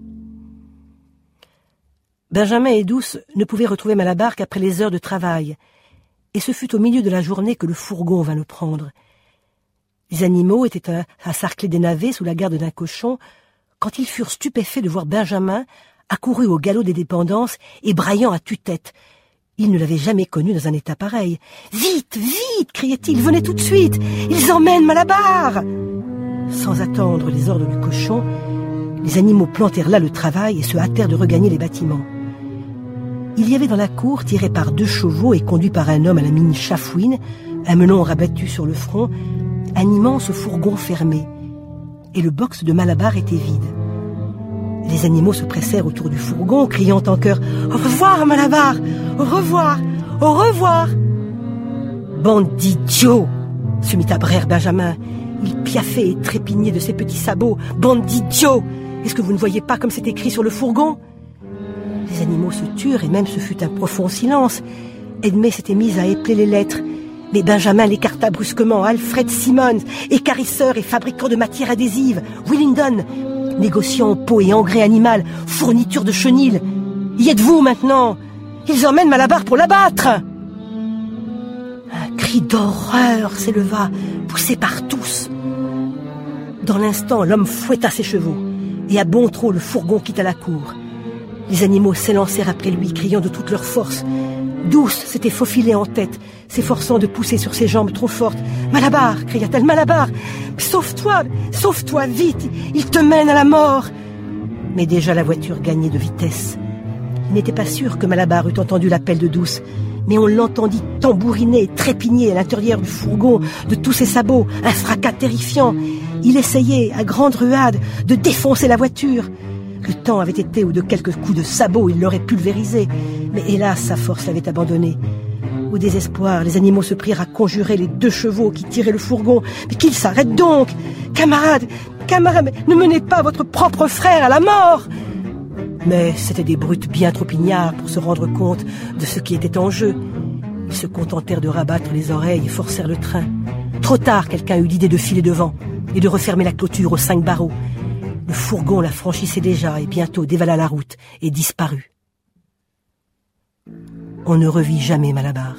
Benjamin et Douce ne pouvaient retrouver Malabar qu'après les heures de travail, et ce fut au milieu de la journée que le fourgon vint le prendre. Les animaux étaient à, à sarcler des navets sous la garde d'un cochon, quand ils furent stupéfaits de voir Benjamin accouru au galop des dépendances et braillant à tue-tête. Ils ne l'avaient jamais connu dans un état pareil. « Vite, vite !» criait-il. « Venez tout de suite! Ils emmènent Malabar !» Sans attendre les ordres du cochon, les animaux plantèrent là le travail et se hâtèrent de regagner les bâtiments. Il y avait dans la cour, tiré par deux chevaux et conduit par un homme à la mine chafouine, un melon rabattu sur le front, un immense fourgon fermé. Et le box de Malabar était vide. Les animaux se pressèrent autour du fourgon, criant en chœur « Au revoir, Malabar! Au revoir! Au revoir !» « Bande d'idiots !» se mit à braire Benjamin. Il piaffait et trépignait de ses petits sabots. « Bande d'idiots! Est-ce que vous ne voyez pas comme c'est écrit sur le fourgon ?» Les animaux se turent et même ce fut un profond silence. Edmé s'était mise à épeler les lettres. Mais Benjamin l'écarta brusquement. Alfred Simmons, écarisseur et fabricant de matières adhésives. Willingdon, négociant en peau et engrais animal, fourniture de chenilles. Y êtes-vous maintenant? Ils emmènent Malabar pour l'abattre. Un cri d'horreur s'éleva, poussé par tous. Dans l'instant, l'homme fouetta ses chevaux, et à bon trot, le fourgon quitta la cour. Les animaux s'élancèrent après lui, criant de toute leur force. Douce s'était faufilée en tête, s'efforçant de pousser sur ses jambes trop fortes. « Malabar !» cria-t-elle, « Malabar ! Sauve-toi, sauve-toi, vite, il te mène à la mort !» Mais déjà la voiture gagnait de vitesse. Il n'était pas sûr que Malabar eût entendu l'appel de Douce, mais on l'entendit tambouriner et trépigner à l'intérieur du fourgon de tous ses sabots, un fracas terrifiant. Il essayait, à grande ruade, de défoncer la voiture. Le temps avait été où de quelques coups de sabot il l'aurait pulvérisé, mais hélas sa force l'avait abandonné. Au désespoir, les animaux se prirent à conjurer les deux chevaux qui tiraient le fourgon. « Mais qu'ils s'arrêtent donc! Camarades, camarades, ne menez pas votre propre frère à la mort !» Mais c'étaient des brutes bien trop ignares pour se rendre compte de ce qui était en jeu. Ils se contentèrent de rabattre les oreilles et forcèrent le train. Trop tard, quelqu'un eut l'idée de filer devant et de refermer la clôture aux cinq barreaux. Le fourgon la franchissait déjà et bientôt dévala la route et disparut. On ne revit jamais Malabar.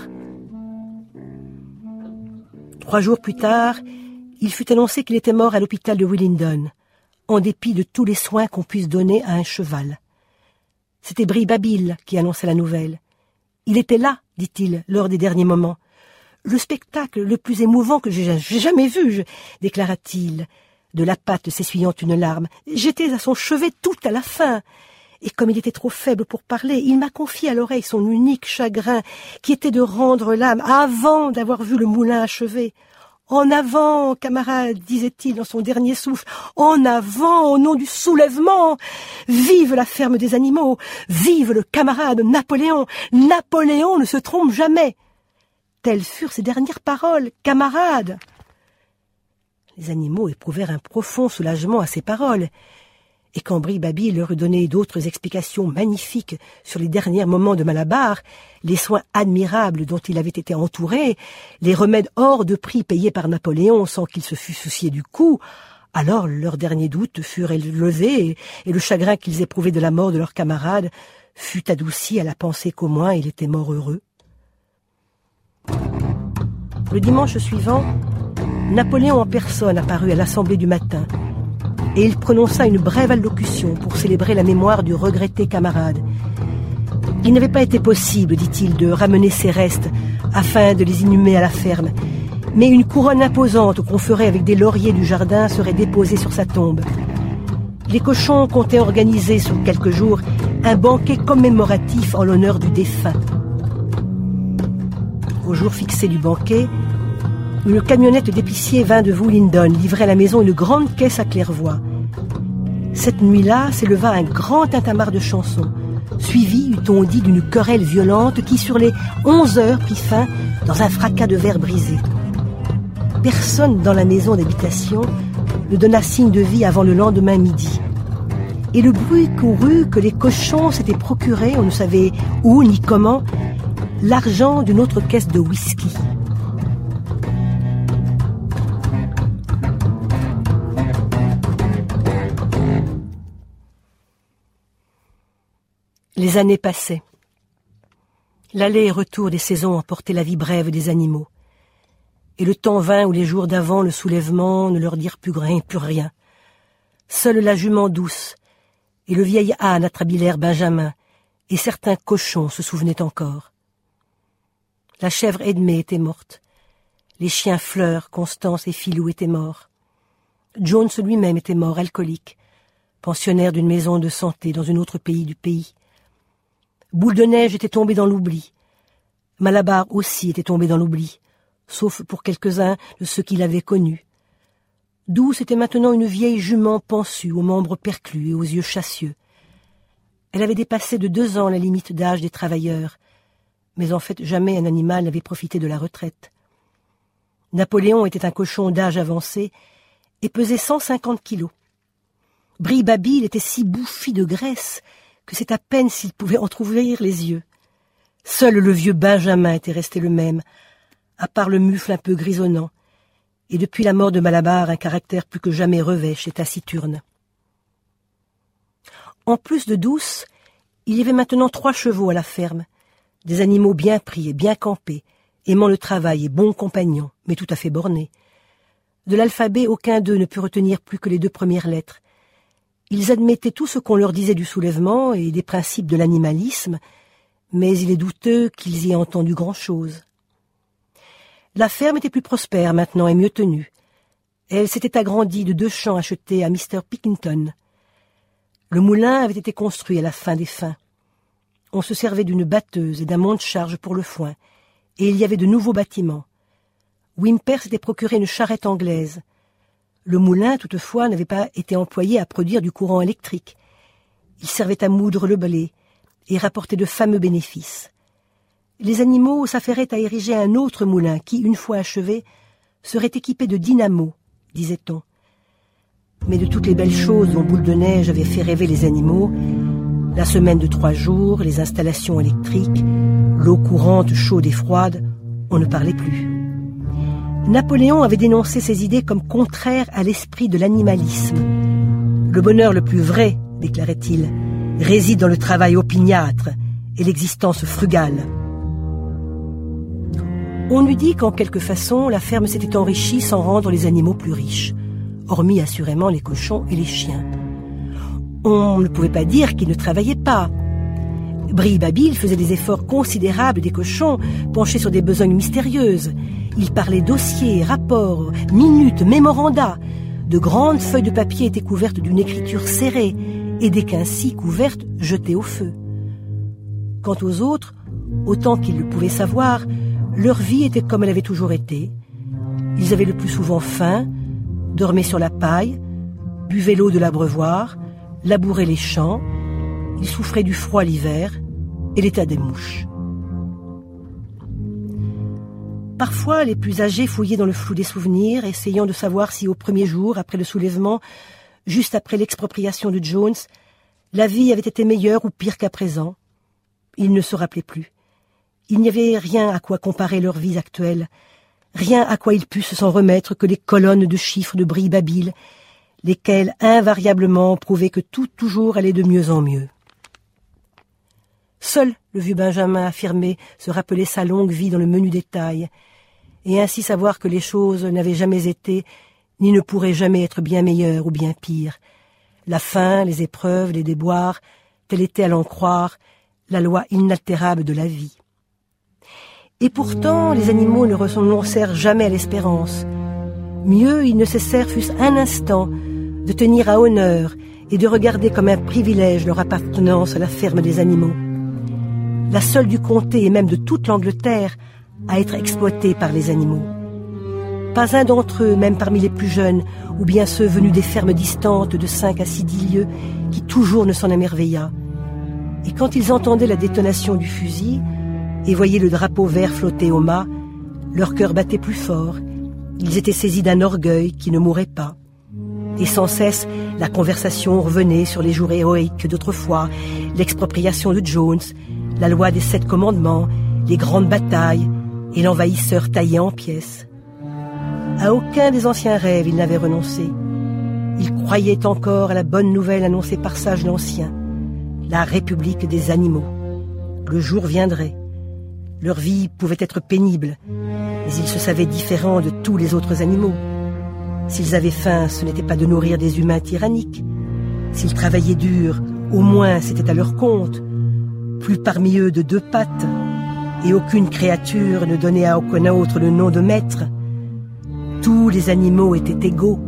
Trois jours plus tard, il fut annoncé qu'il était mort à l'hôpital de Willingdon, en dépit de tous les soins qu'on puisse donner à un cheval. C'était Bri Babil qui annonçait la nouvelle. Il était là, dit-il, lors des derniers moments. Le spectacle le plus émouvant que j'ai jamais vu, je... déclara-t-il, de la patte s'essuyant une larme. J'étais à son chevet tout à la fin. Et comme il était trop faible pour parler, il m'a confié à l'oreille son unique chagrin, qui était de rendre l'âme avant d'avoir vu le moulin achevé. « En avant, camarades, disait-il dans son dernier souffle, en avant, au nom du soulèvement! Vive la ferme des animaux! Vive le camarade Napoléon! Napoléon ne se trompe jamais !» Telles furent ses dernières paroles, camarades. Les animaux éprouvèrent un profond soulagement à ces paroles. Et quand Bri Babil leur eut donné d'autres explications magnifiques sur les derniers moments de Malabar, les soins admirables dont il avait été entouré, les remèdes hors de prix payés par Napoléon sans qu'il se fût soucié du coût, alors leurs derniers doutes furent levés et, et le chagrin qu'ils éprouvaient de la mort de leur camarade fut adouci à la pensée qu'au moins il était mort heureux. Le dimanche suivant, Napoléon en personne apparut à l'Assemblée du matin, et il prononça une brève allocution pour célébrer la mémoire du regretté camarade. Il n'avait pas été possible, dit-il, de ramener ses restes afin de les inhumer à la ferme, mais une couronne imposante qu'on ferait avec des lauriers du jardin serait déposée sur sa tombe. Les cochons comptaient organiser sur quelques jours un banquet commémoratif en l'honneur du défunt. Au jour fixé du banquet, une camionnette d'épicier vint de Woolindon livrer à la maison une grande caisse à claire-voix. Cette nuit-là s'éleva un grand tintamarre de chansons, suivi, eût-on dit, d'une querelle violente qui, sur les onze heures, prit fin dans un fracas de verre brisé. Personne dans la maison d'habitation ne donna signe de vie avant le lendemain midi. Et le bruit courut que les cochons s'étaient procuré, on ne savait où ni comment, l'argent d'une autre caisse de whisky. Les années passaient. L'aller et retour des saisons emportaient la vie brève des animaux. Et le temps vint où les jours d'avant le soulèvement ne leur dirent plus rien, plus rien. Seule la jument douce et le vieil âne attrabilèrent Benjamin, et certains cochons se souvenaient encore. La chèvre Edmée était morte. Les chiens Fleur, Constance et Filou étaient morts. Jones lui-même était mort, alcoolique, pensionnaire d'une maison de santé dans un autre pays du pays. Boule de Neige était tombé dans l'oubli. Malabar aussi était tombé dans l'oubli, sauf pour quelques-uns de ceux qui l'avaient connu. Douce était maintenant une vieille jument pansue, aux membres perclus et aux yeux chassieux. Elle avait dépassé de deux ans la limite d'âge des travailleurs, mais en fait jamais un animal n'avait profité de la retraite. Napoléon était un cochon d'âge avancé et pesait cent cinquante kilos. Bri-Babil était si bouffi de graisse que c'est à peine s'il pouvait entrouvrir les yeux. Seul le vieux Benjamin était resté le même, à part le mufle un peu grisonnant, et depuis la mort de Malabar, un caractère plus que jamais revêt chez Taciturne. En plus de Douce, il y avait maintenant trois chevaux à la ferme, des animaux bien pris et bien campés, aimant le travail et bons compagnons, mais tout à fait bornés. De l'alphabet, aucun d'eux ne put retenir plus que les deux premières lettres. Ils admettaient tout ce qu'on leur disait du soulèvement et des principes de l'animalisme, mais il est douteux qu'ils y aient entendu grand-chose. La ferme était plus prospère maintenant et mieux tenue. Elle s'était agrandie de deux champs achetés à mister Pickington. Le moulin avait été construit à la fin des fins. On se servait d'une batteuse et d'un monte-charge pour le foin, et il y avait de nouveaux bâtiments. Whymper s'était procuré une charrette anglaise. Le moulin, toutefois, n'avait pas été employé à produire du courant électrique. Il servait à moudre le blé et rapportait de fameux bénéfices. Les animaux s'affairaient à ériger un autre moulin qui, une fois achevé, serait équipé de dynamo, disait-on. Mais de toutes les belles choses dont Boule de Neige avait fait rêver les animaux, la semaine de trois jours, les installations électriques, l'eau courante chaude et froide, on ne parlait plus. Napoléon avait dénoncé ces idées comme contraires à l'esprit de l'animalisme. Le bonheur le plus vrai, déclarait-il, réside dans le travail opiniâtre et l'existence frugale. On eût dit qu'en quelque façon, la ferme s'était enrichie sans rendre les animaux plus riches, hormis assurément les cochons et les chiens. On ne pouvait pas dire qu'ils ne travaillaient pas. Bri-Babil faisait des efforts considérables des cochons, penchés sur des besognes mystérieuses. Il parlait dossiers, rapports, minutes, mémoranda. De grandes feuilles de papier étaient couvertes d'une écriture serrée et des quincis couvertes jetées au feu. Quant aux autres, autant qu'ils le pouvaient savoir, leur vie était comme elle avait toujours été. Ils avaient le plus souvent faim, dormaient sur la paille, buvaient l'eau de l'abreuvoir, labouraient les champs. Ils souffraient du froid l'hiver et l'état des mouches. Parfois, les plus âgés fouillaient dans le flou des souvenirs, essayant de savoir si au premier jour, après le soulèvement, juste après l'expropriation de Jones, la vie avait été meilleure ou pire qu'à présent. Ils ne se rappelaient plus. Il n'y avait rien à quoi comparer leur vie actuelle, rien à quoi ils pussent s'en remettre que les colonnes de chiffres de Bri-Babil, lesquelles invariablement prouvaient que tout toujours allait de mieux en mieux. Seul le vieux Benjamin affirmé se rappelait sa longue vie dans le menu détail, et ainsi savoir que les choses n'avaient jamais été, ni ne pourraient jamais être bien meilleures ou bien pires. La faim, les épreuves, les déboires, telle était à l'en croire la loi inaltérable de la vie. Et pourtant, les animaux ne renoncèrent jamais à l'espérance. Mieux, ils ne cessèrent, fût-ce un instant, de tenir à honneur et de regarder comme un privilège leur appartenance à la ferme des animaux. La seule du comté et même de toute l'Angleterre à être exploitée par les animaux. Pas un d'entre eux, même parmi les plus jeunes, ou bien ceux venus des fermes distantes de cinq à six dix lieues, qui toujours ne s'en émerveilla. Et quand ils entendaient la détonation du fusil et voyaient le drapeau vert flotter au mât, leur cœur battait plus fort. Ils étaient saisis d'un orgueil qui ne mourait pas. Et sans cesse, la conversation revenait sur les jours héroïques d'autrefois, l'expropriation de Jones, la loi des sept commandements, les grandes batailles et l'envahisseur taillé en pièces. À aucun des anciens rêves il n'avait renoncé. Il croyait encore à la bonne nouvelle annoncée par Sage l'Ancien, la République des animaux. Le jour viendrait. Leur vie pouvait être pénible, mais ils se savaient différents de tous les autres animaux. S'ils avaient faim, ce n'était pas de nourrir des humains tyranniques. S'ils travaillaient dur, au moins c'était à leur compte. Plus parmi eux de deux pattes, et aucune créature ne donnait à aucun autre le nom de maître. Tous les animaux étaient égaux.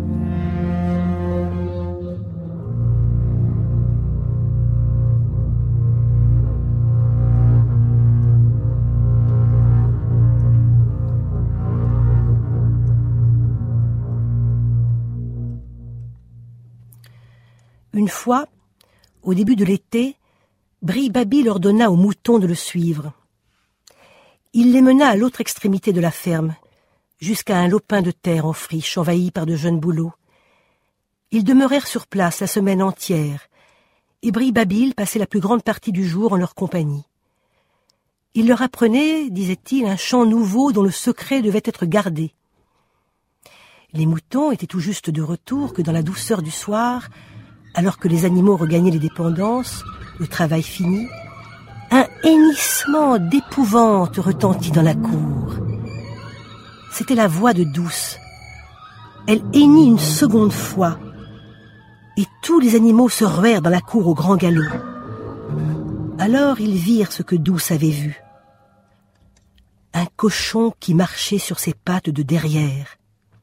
Une fois, au début de l'été, Bri-Babil ordonna aux moutons de le suivre. Il les mena à l'autre extrémité de la ferme, jusqu'à un lopin de terre en friche envahi par de jeunes bouleaux. Ils demeurèrent sur place la semaine entière, et Bri-Babil passait la plus grande partie du jour en leur compagnie. Il leur apprenait, disait-il, un chant nouveau dont le secret devait être gardé. Les moutons étaient tout juste de retour que dans la douceur du soir, alors que les animaux regagnaient les dépendances, le travail fini, un hennissement d'épouvante retentit dans la cour. C'était la voix de Douce. Elle hennit une seconde fois, et tous les animaux se ruèrent dans la cour au grand galop. Alors ils virent ce que Douce avait vu. Un cochon qui marchait sur ses pattes de derrière.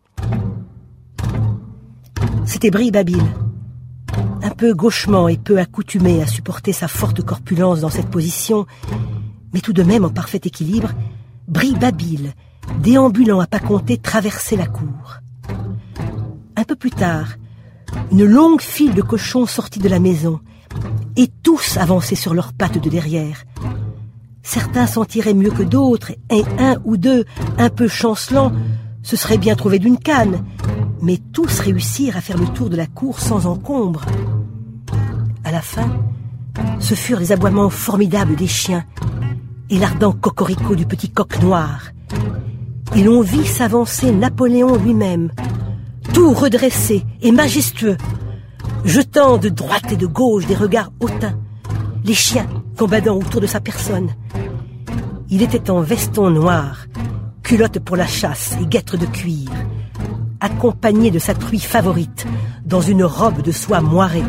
C'était Bri-Babil. Un peu gauchement et peu accoutumé à supporter sa forte corpulence dans cette position, mais tout de même en parfait équilibre, Bri-Babil, déambulant à pas compter, traversait la cour. Un peu plus tard, une longue file de cochons sortit de la maison, et tous avançaient sur leurs pattes de derrière. Certains s'en tiraient mieux que d'autres, et un ou deux, un peu chancelants, se seraient bien trouvés d'une canne, mais tous réussirent à faire le tour de la cour sans encombre. À la fin, ce furent les aboiements formidables des chiens et l'ardent cocorico du petit coq noir. Et l'on vit s'avancer Napoléon lui-même, tout redressé et majestueux, jetant de droite et de gauche des regards hautains, les chiens gambadant autour de sa personne. Il était en veston noir, culotte pour la chasse et guêtre de cuir, accompagné de sa truie favorite, dans une robe de soie moirée.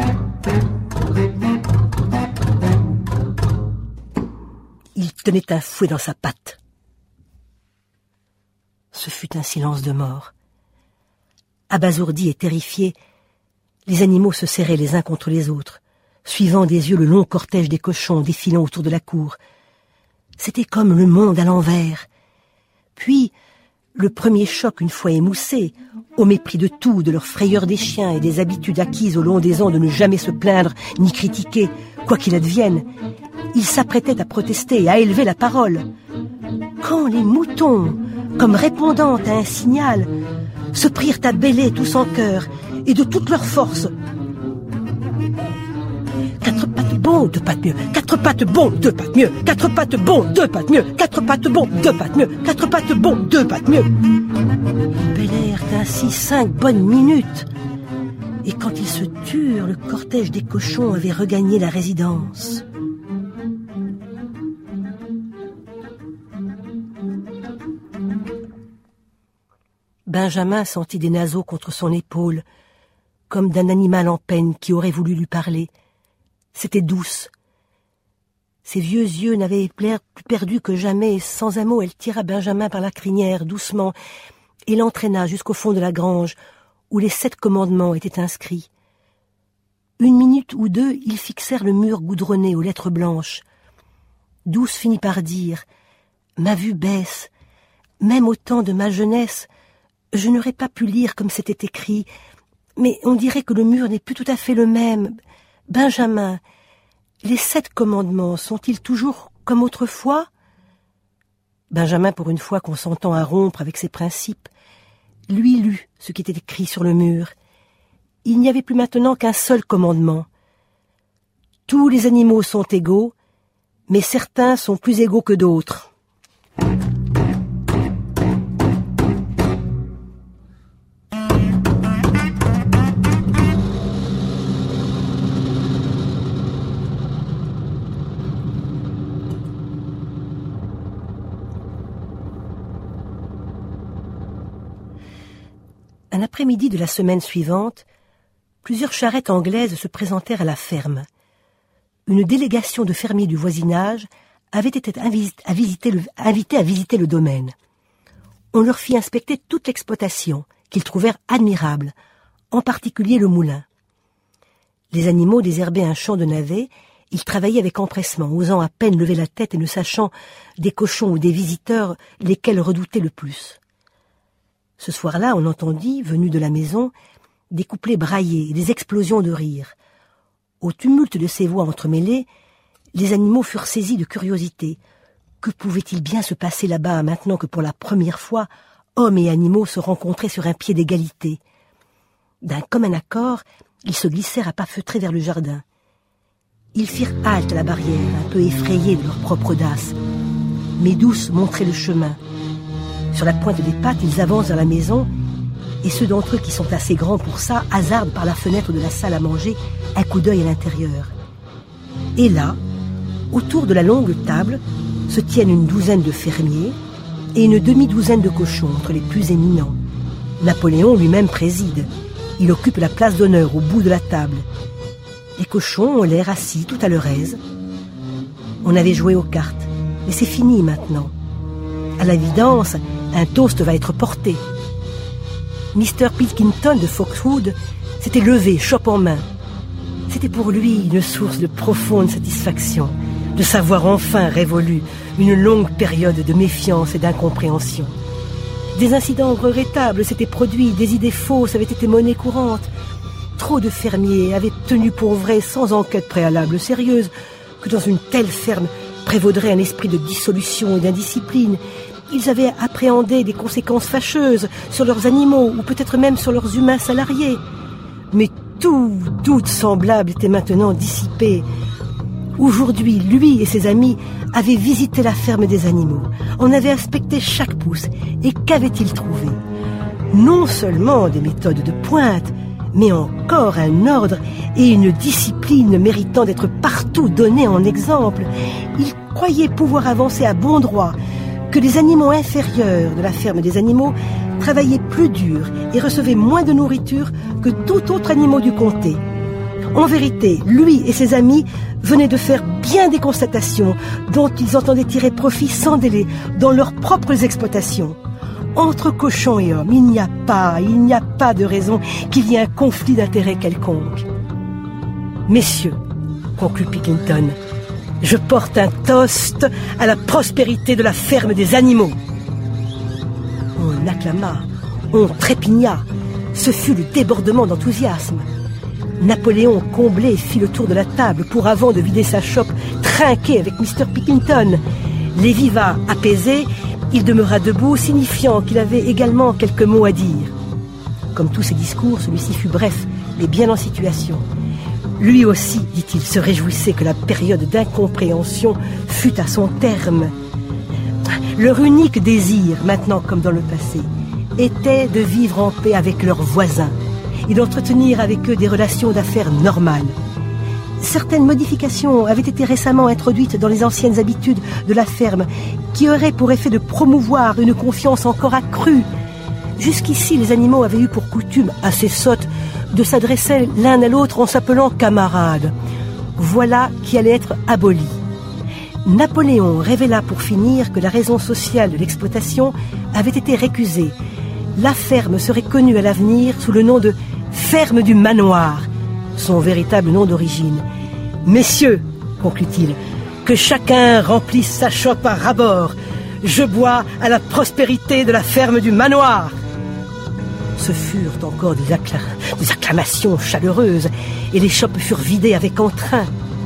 Il tenait un fouet dans sa patte. Ce fut un silence de mort. Abasourdis et terrifiés, les animaux se serraient les uns contre les autres, suivant des yeux le long cortège des cochons défilant autour de la cour. C'était comme le monde à l'envers. Puis, le premier choc une fois émoussé, au mépris de tout, de leur frayeur des chiens et des habitudes acquises au long des ans de ne jamais se plaindre ni critiquer, quoi qu'il advienne, ils s'apprêtaient à protester et à élever la parole. Quand les moutons, comme répondant à un signal, se prirent à bêler tous en chœur et de toute leur force. Quatre pattes bon, deux pattes mieux. Quatre pattes bon, deux pattes mieux. Quatre pattes bon, deux pattes mieux. Quatre pattes bon, deux pattes mieux. Quatre pattes bon, deux pattes mieux. Ils bêlèrent ainsi cinq bonnes minutes. Et quand ils se turent, le cortège des cochons avait regagné la résidence. Benjamin sentit des naseaux contre son épaule, comme d'un animal en peine qui aurait voulu lui parler. C'était Douce. Ses vieux yeux n'avaient l'air plus perdus que jamais, et sans un mot, elle tira Benjamin par la crinière, doucement, et l'entraîna jusqu'au fond de la grange, où les sept commandements étaient inscrits. Une minute ou deux, ils fixèrent le mur goudronné aux lettres blanches. Douce finit par dire « Ma vue baisse. Même au temps de ma jeunesse, Je n'aurais pas pu lire comme c'était écrit, mais on dirait que le mur n'est plus tout à fait le même. Benjamin, les sept commandements sont-ils toujours comme autrefois? Benjamin, pour une fois consentant à rompre avec ses principes, lui lut ce qui était écrit sur le mur. Il n'y avait plus maintenant qu'un seul commandement. Tous les animaux sont égaux, mais certains sont plus égaux que d'autres. Un après-midi de la semaine suivante, plusieurs charrettes anglaises se présentèrent à la ferme. Une délégation de fermiers du voisinage avait été invité à visiter le, invité à visiter le domaine. On leur fit inspecter toute l'exploitation, qu'ils trouvèrent admirable, en particulier le moulin. Les animaux désherbaient un champ de navets, ils travaillaient avec empressement, osant à peine lever la tête et ne sachant des cochons ou des visiteurs lesquels redoutaient le plus. Ce soir-là, on entendit, venus de la maison, des couplets braillés et des explosions de rire. Au tumulte de ces voix entremêlées, les animaux furent saisis de curiosité. Que pouvait-il bien se passer là-bas, maintenant que pour la première fois, hommes et animaux se rencontraient sur un pied d'égalité? D'un commun accord, ils se glissèrent à pas feutrés vers le jardin. Ils firent halte à la barrière, un peu effrayés de leur propre audace. Mais Douce montrait le chemin. Sur la pointe des pattes, ils avancent vers la maison, et ceux d'entre eux qui sont assez grands pour ça hasardent par la fenêtre de la salle à manger un coup d'œil à l'intérieur. Et là, autour de la longue table, se tiennent une douzaine de fermiers et une demi-douzaine de cochons, entre les plus éminents. Napoléon lui-même préside. Il occupe la place d'honneur au bout de la table. Les cochons ont l'air assis tout à leur aise. On avait joué aux cartes, mais c'est fini maintenant. À l'évidence, un toast va être porté. mister Pilkington de Foxwood s'était levé, chope en main. C'était pour lui une source de profonde satisfaction de savoir enfin révolu une longue période de méfiance et d'incompréhension. Des incidents regrettables s'étaient produits, des idées fausses avaient été monnaie courante. Trop de fermiers avaient tenu pour vrai, sans enquête préalable sérieuse, que dans une telle ferme prévaudrait un esprit de dissolution et d'indiscipline. Ils avaient appréhendé des conséquences fâcheuses sur leurs animaux ou peut-être même sur leurs humains salariés. Mais tout doute semblable était maintenant dissipé. Aujourd'hui, lui et ses amis avaient visité la ferme des animaux, en avaient inspecté chaque pouce, et qu'avaient-ils trouvé? Non seulement des méthodes de pointe, mais encore un ordre et une discipline méritant d'être partout donnés en exemple. Ils croyaient pouvoir avancer à bon droit que les animaux inférieurs de la ferme des animaux travaillaient plus dur et recevaient moins de nourriture que tout autre animal du comté. En vérité, lui et ses amis venaient de faire bien des constatations dont ils entendaient tirer profit sans délai dans leurs propres exploitations. Entre cochons et hommes, il n'y a pas, il n'y a pas de raison qu'il y ait un conflit d'intérêts quelconque. Messieurs, conclut Pilkington, je porte un toast à la prospérité de la ferme des animaux. On acclama, on trépigna. Ce fut le débordement d'enthousiasme. Napoléon, comblé, fit le tour de la table pour, avant de vider sa chope, trinquer avec mister Pilkington. Les vivats apaisés, il demeura debout, signifiant qu'il avait également quelques mots à dire. Comme tous ses discours, celui-ci fut bref, mais bien en situation. Lui aussi, dit-il, se réjouissait que la période d'incompréhension fût à son terme. Leur unique désir, maintenant comme dans le passé, était de vivre en paix avec leurs voisins et d'entretenir avec eux des relations d'affaires normales. Certaines modifications avaient été récemment introduites dans les anciennes habitudes de la ferme qui auraient pour effet de promouvoir une confiance encore accrue. Jusqu'ici, les animaux avaient eu pour coutume, assez sotte, de s'adresser l'un à l'autre en s'appelant camarades. Voilà qui allait être aboli. Napoléon révéla pour finir que la raison sociale de l'exploitation avait été récusée. La ferme serait connue à l'avenir sous le nom de « ferme du manoir », son véritable nom d'origine. « Messieurs, conclut-il, que chacun remplisse sa chope à ras-bord. Je bois à la prospérité de la ferme du manoir. » Ce furent encore des, accla... des acclamations chaleureuses, et les chopes furent vidées avec entrain.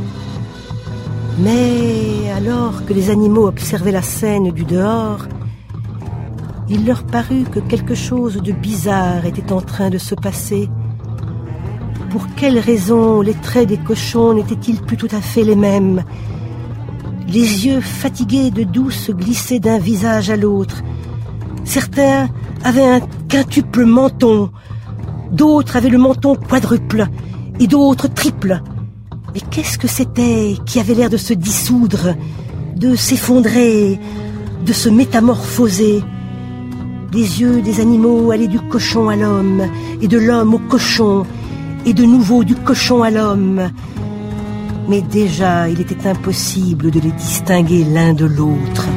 Mais alors que les animaux observaient la scène du dehors, il leur parut que quelque chose de bizarre était en train de se passer. Pour quelle raison les traits des cochons n'étaient-ils plus tout à fait les mêmes? Les yeux fatigués de doux se glissaient d'un visage à l'autre. Certains avaient un quintuple menton, d'autres avaient le menton quadruple et d'autres triple. Mais qu'est-ce que c'était qui avait l'air de se dissoudre, de s'effondrer, de se métamorphoser? Les yeux des animaux allaient du cochon à l'homme, et de l'homme au cochon, et de nouveau du cochon à l'homme. Mais déjà, il était impossible de les distinguer l'un de l'autre.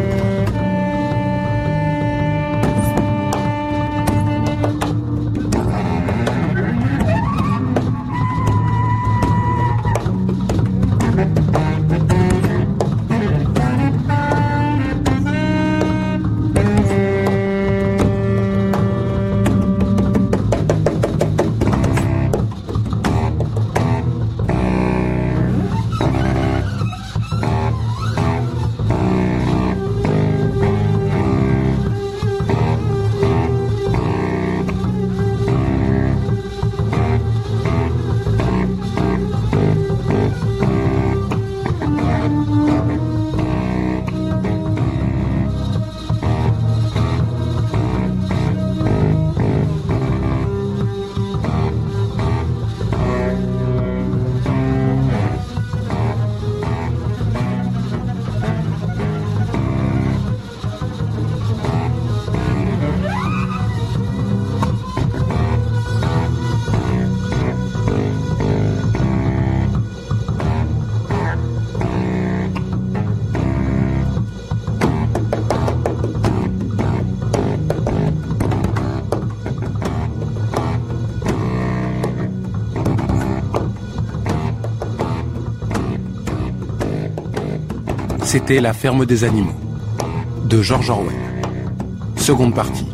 C'était La ferme des animaux, de George Orwell. Seconde partie.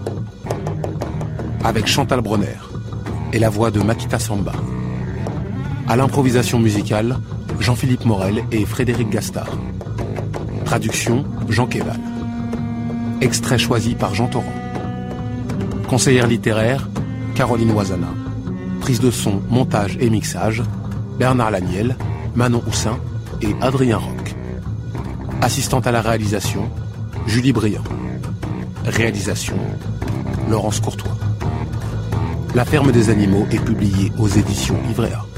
Avec Chantal Bronner et la voix de Makita Samba. À l'improvisation musicale, Jean-Philippe Morel et Frédéric Gastard. Traduction, Jean Kéval. Extrait choisi par Jean Torrent. Conseillère littéraire, Caroline Wazana. Prise de son, montage et mixage, Bernard Laniel, Manon Houssin et Adrien Roch. Assistante à la réalisation, Julie Briand. Réalisation, Laurence Courtois. La ferme des animaux est publiée aux éditions Ivrea.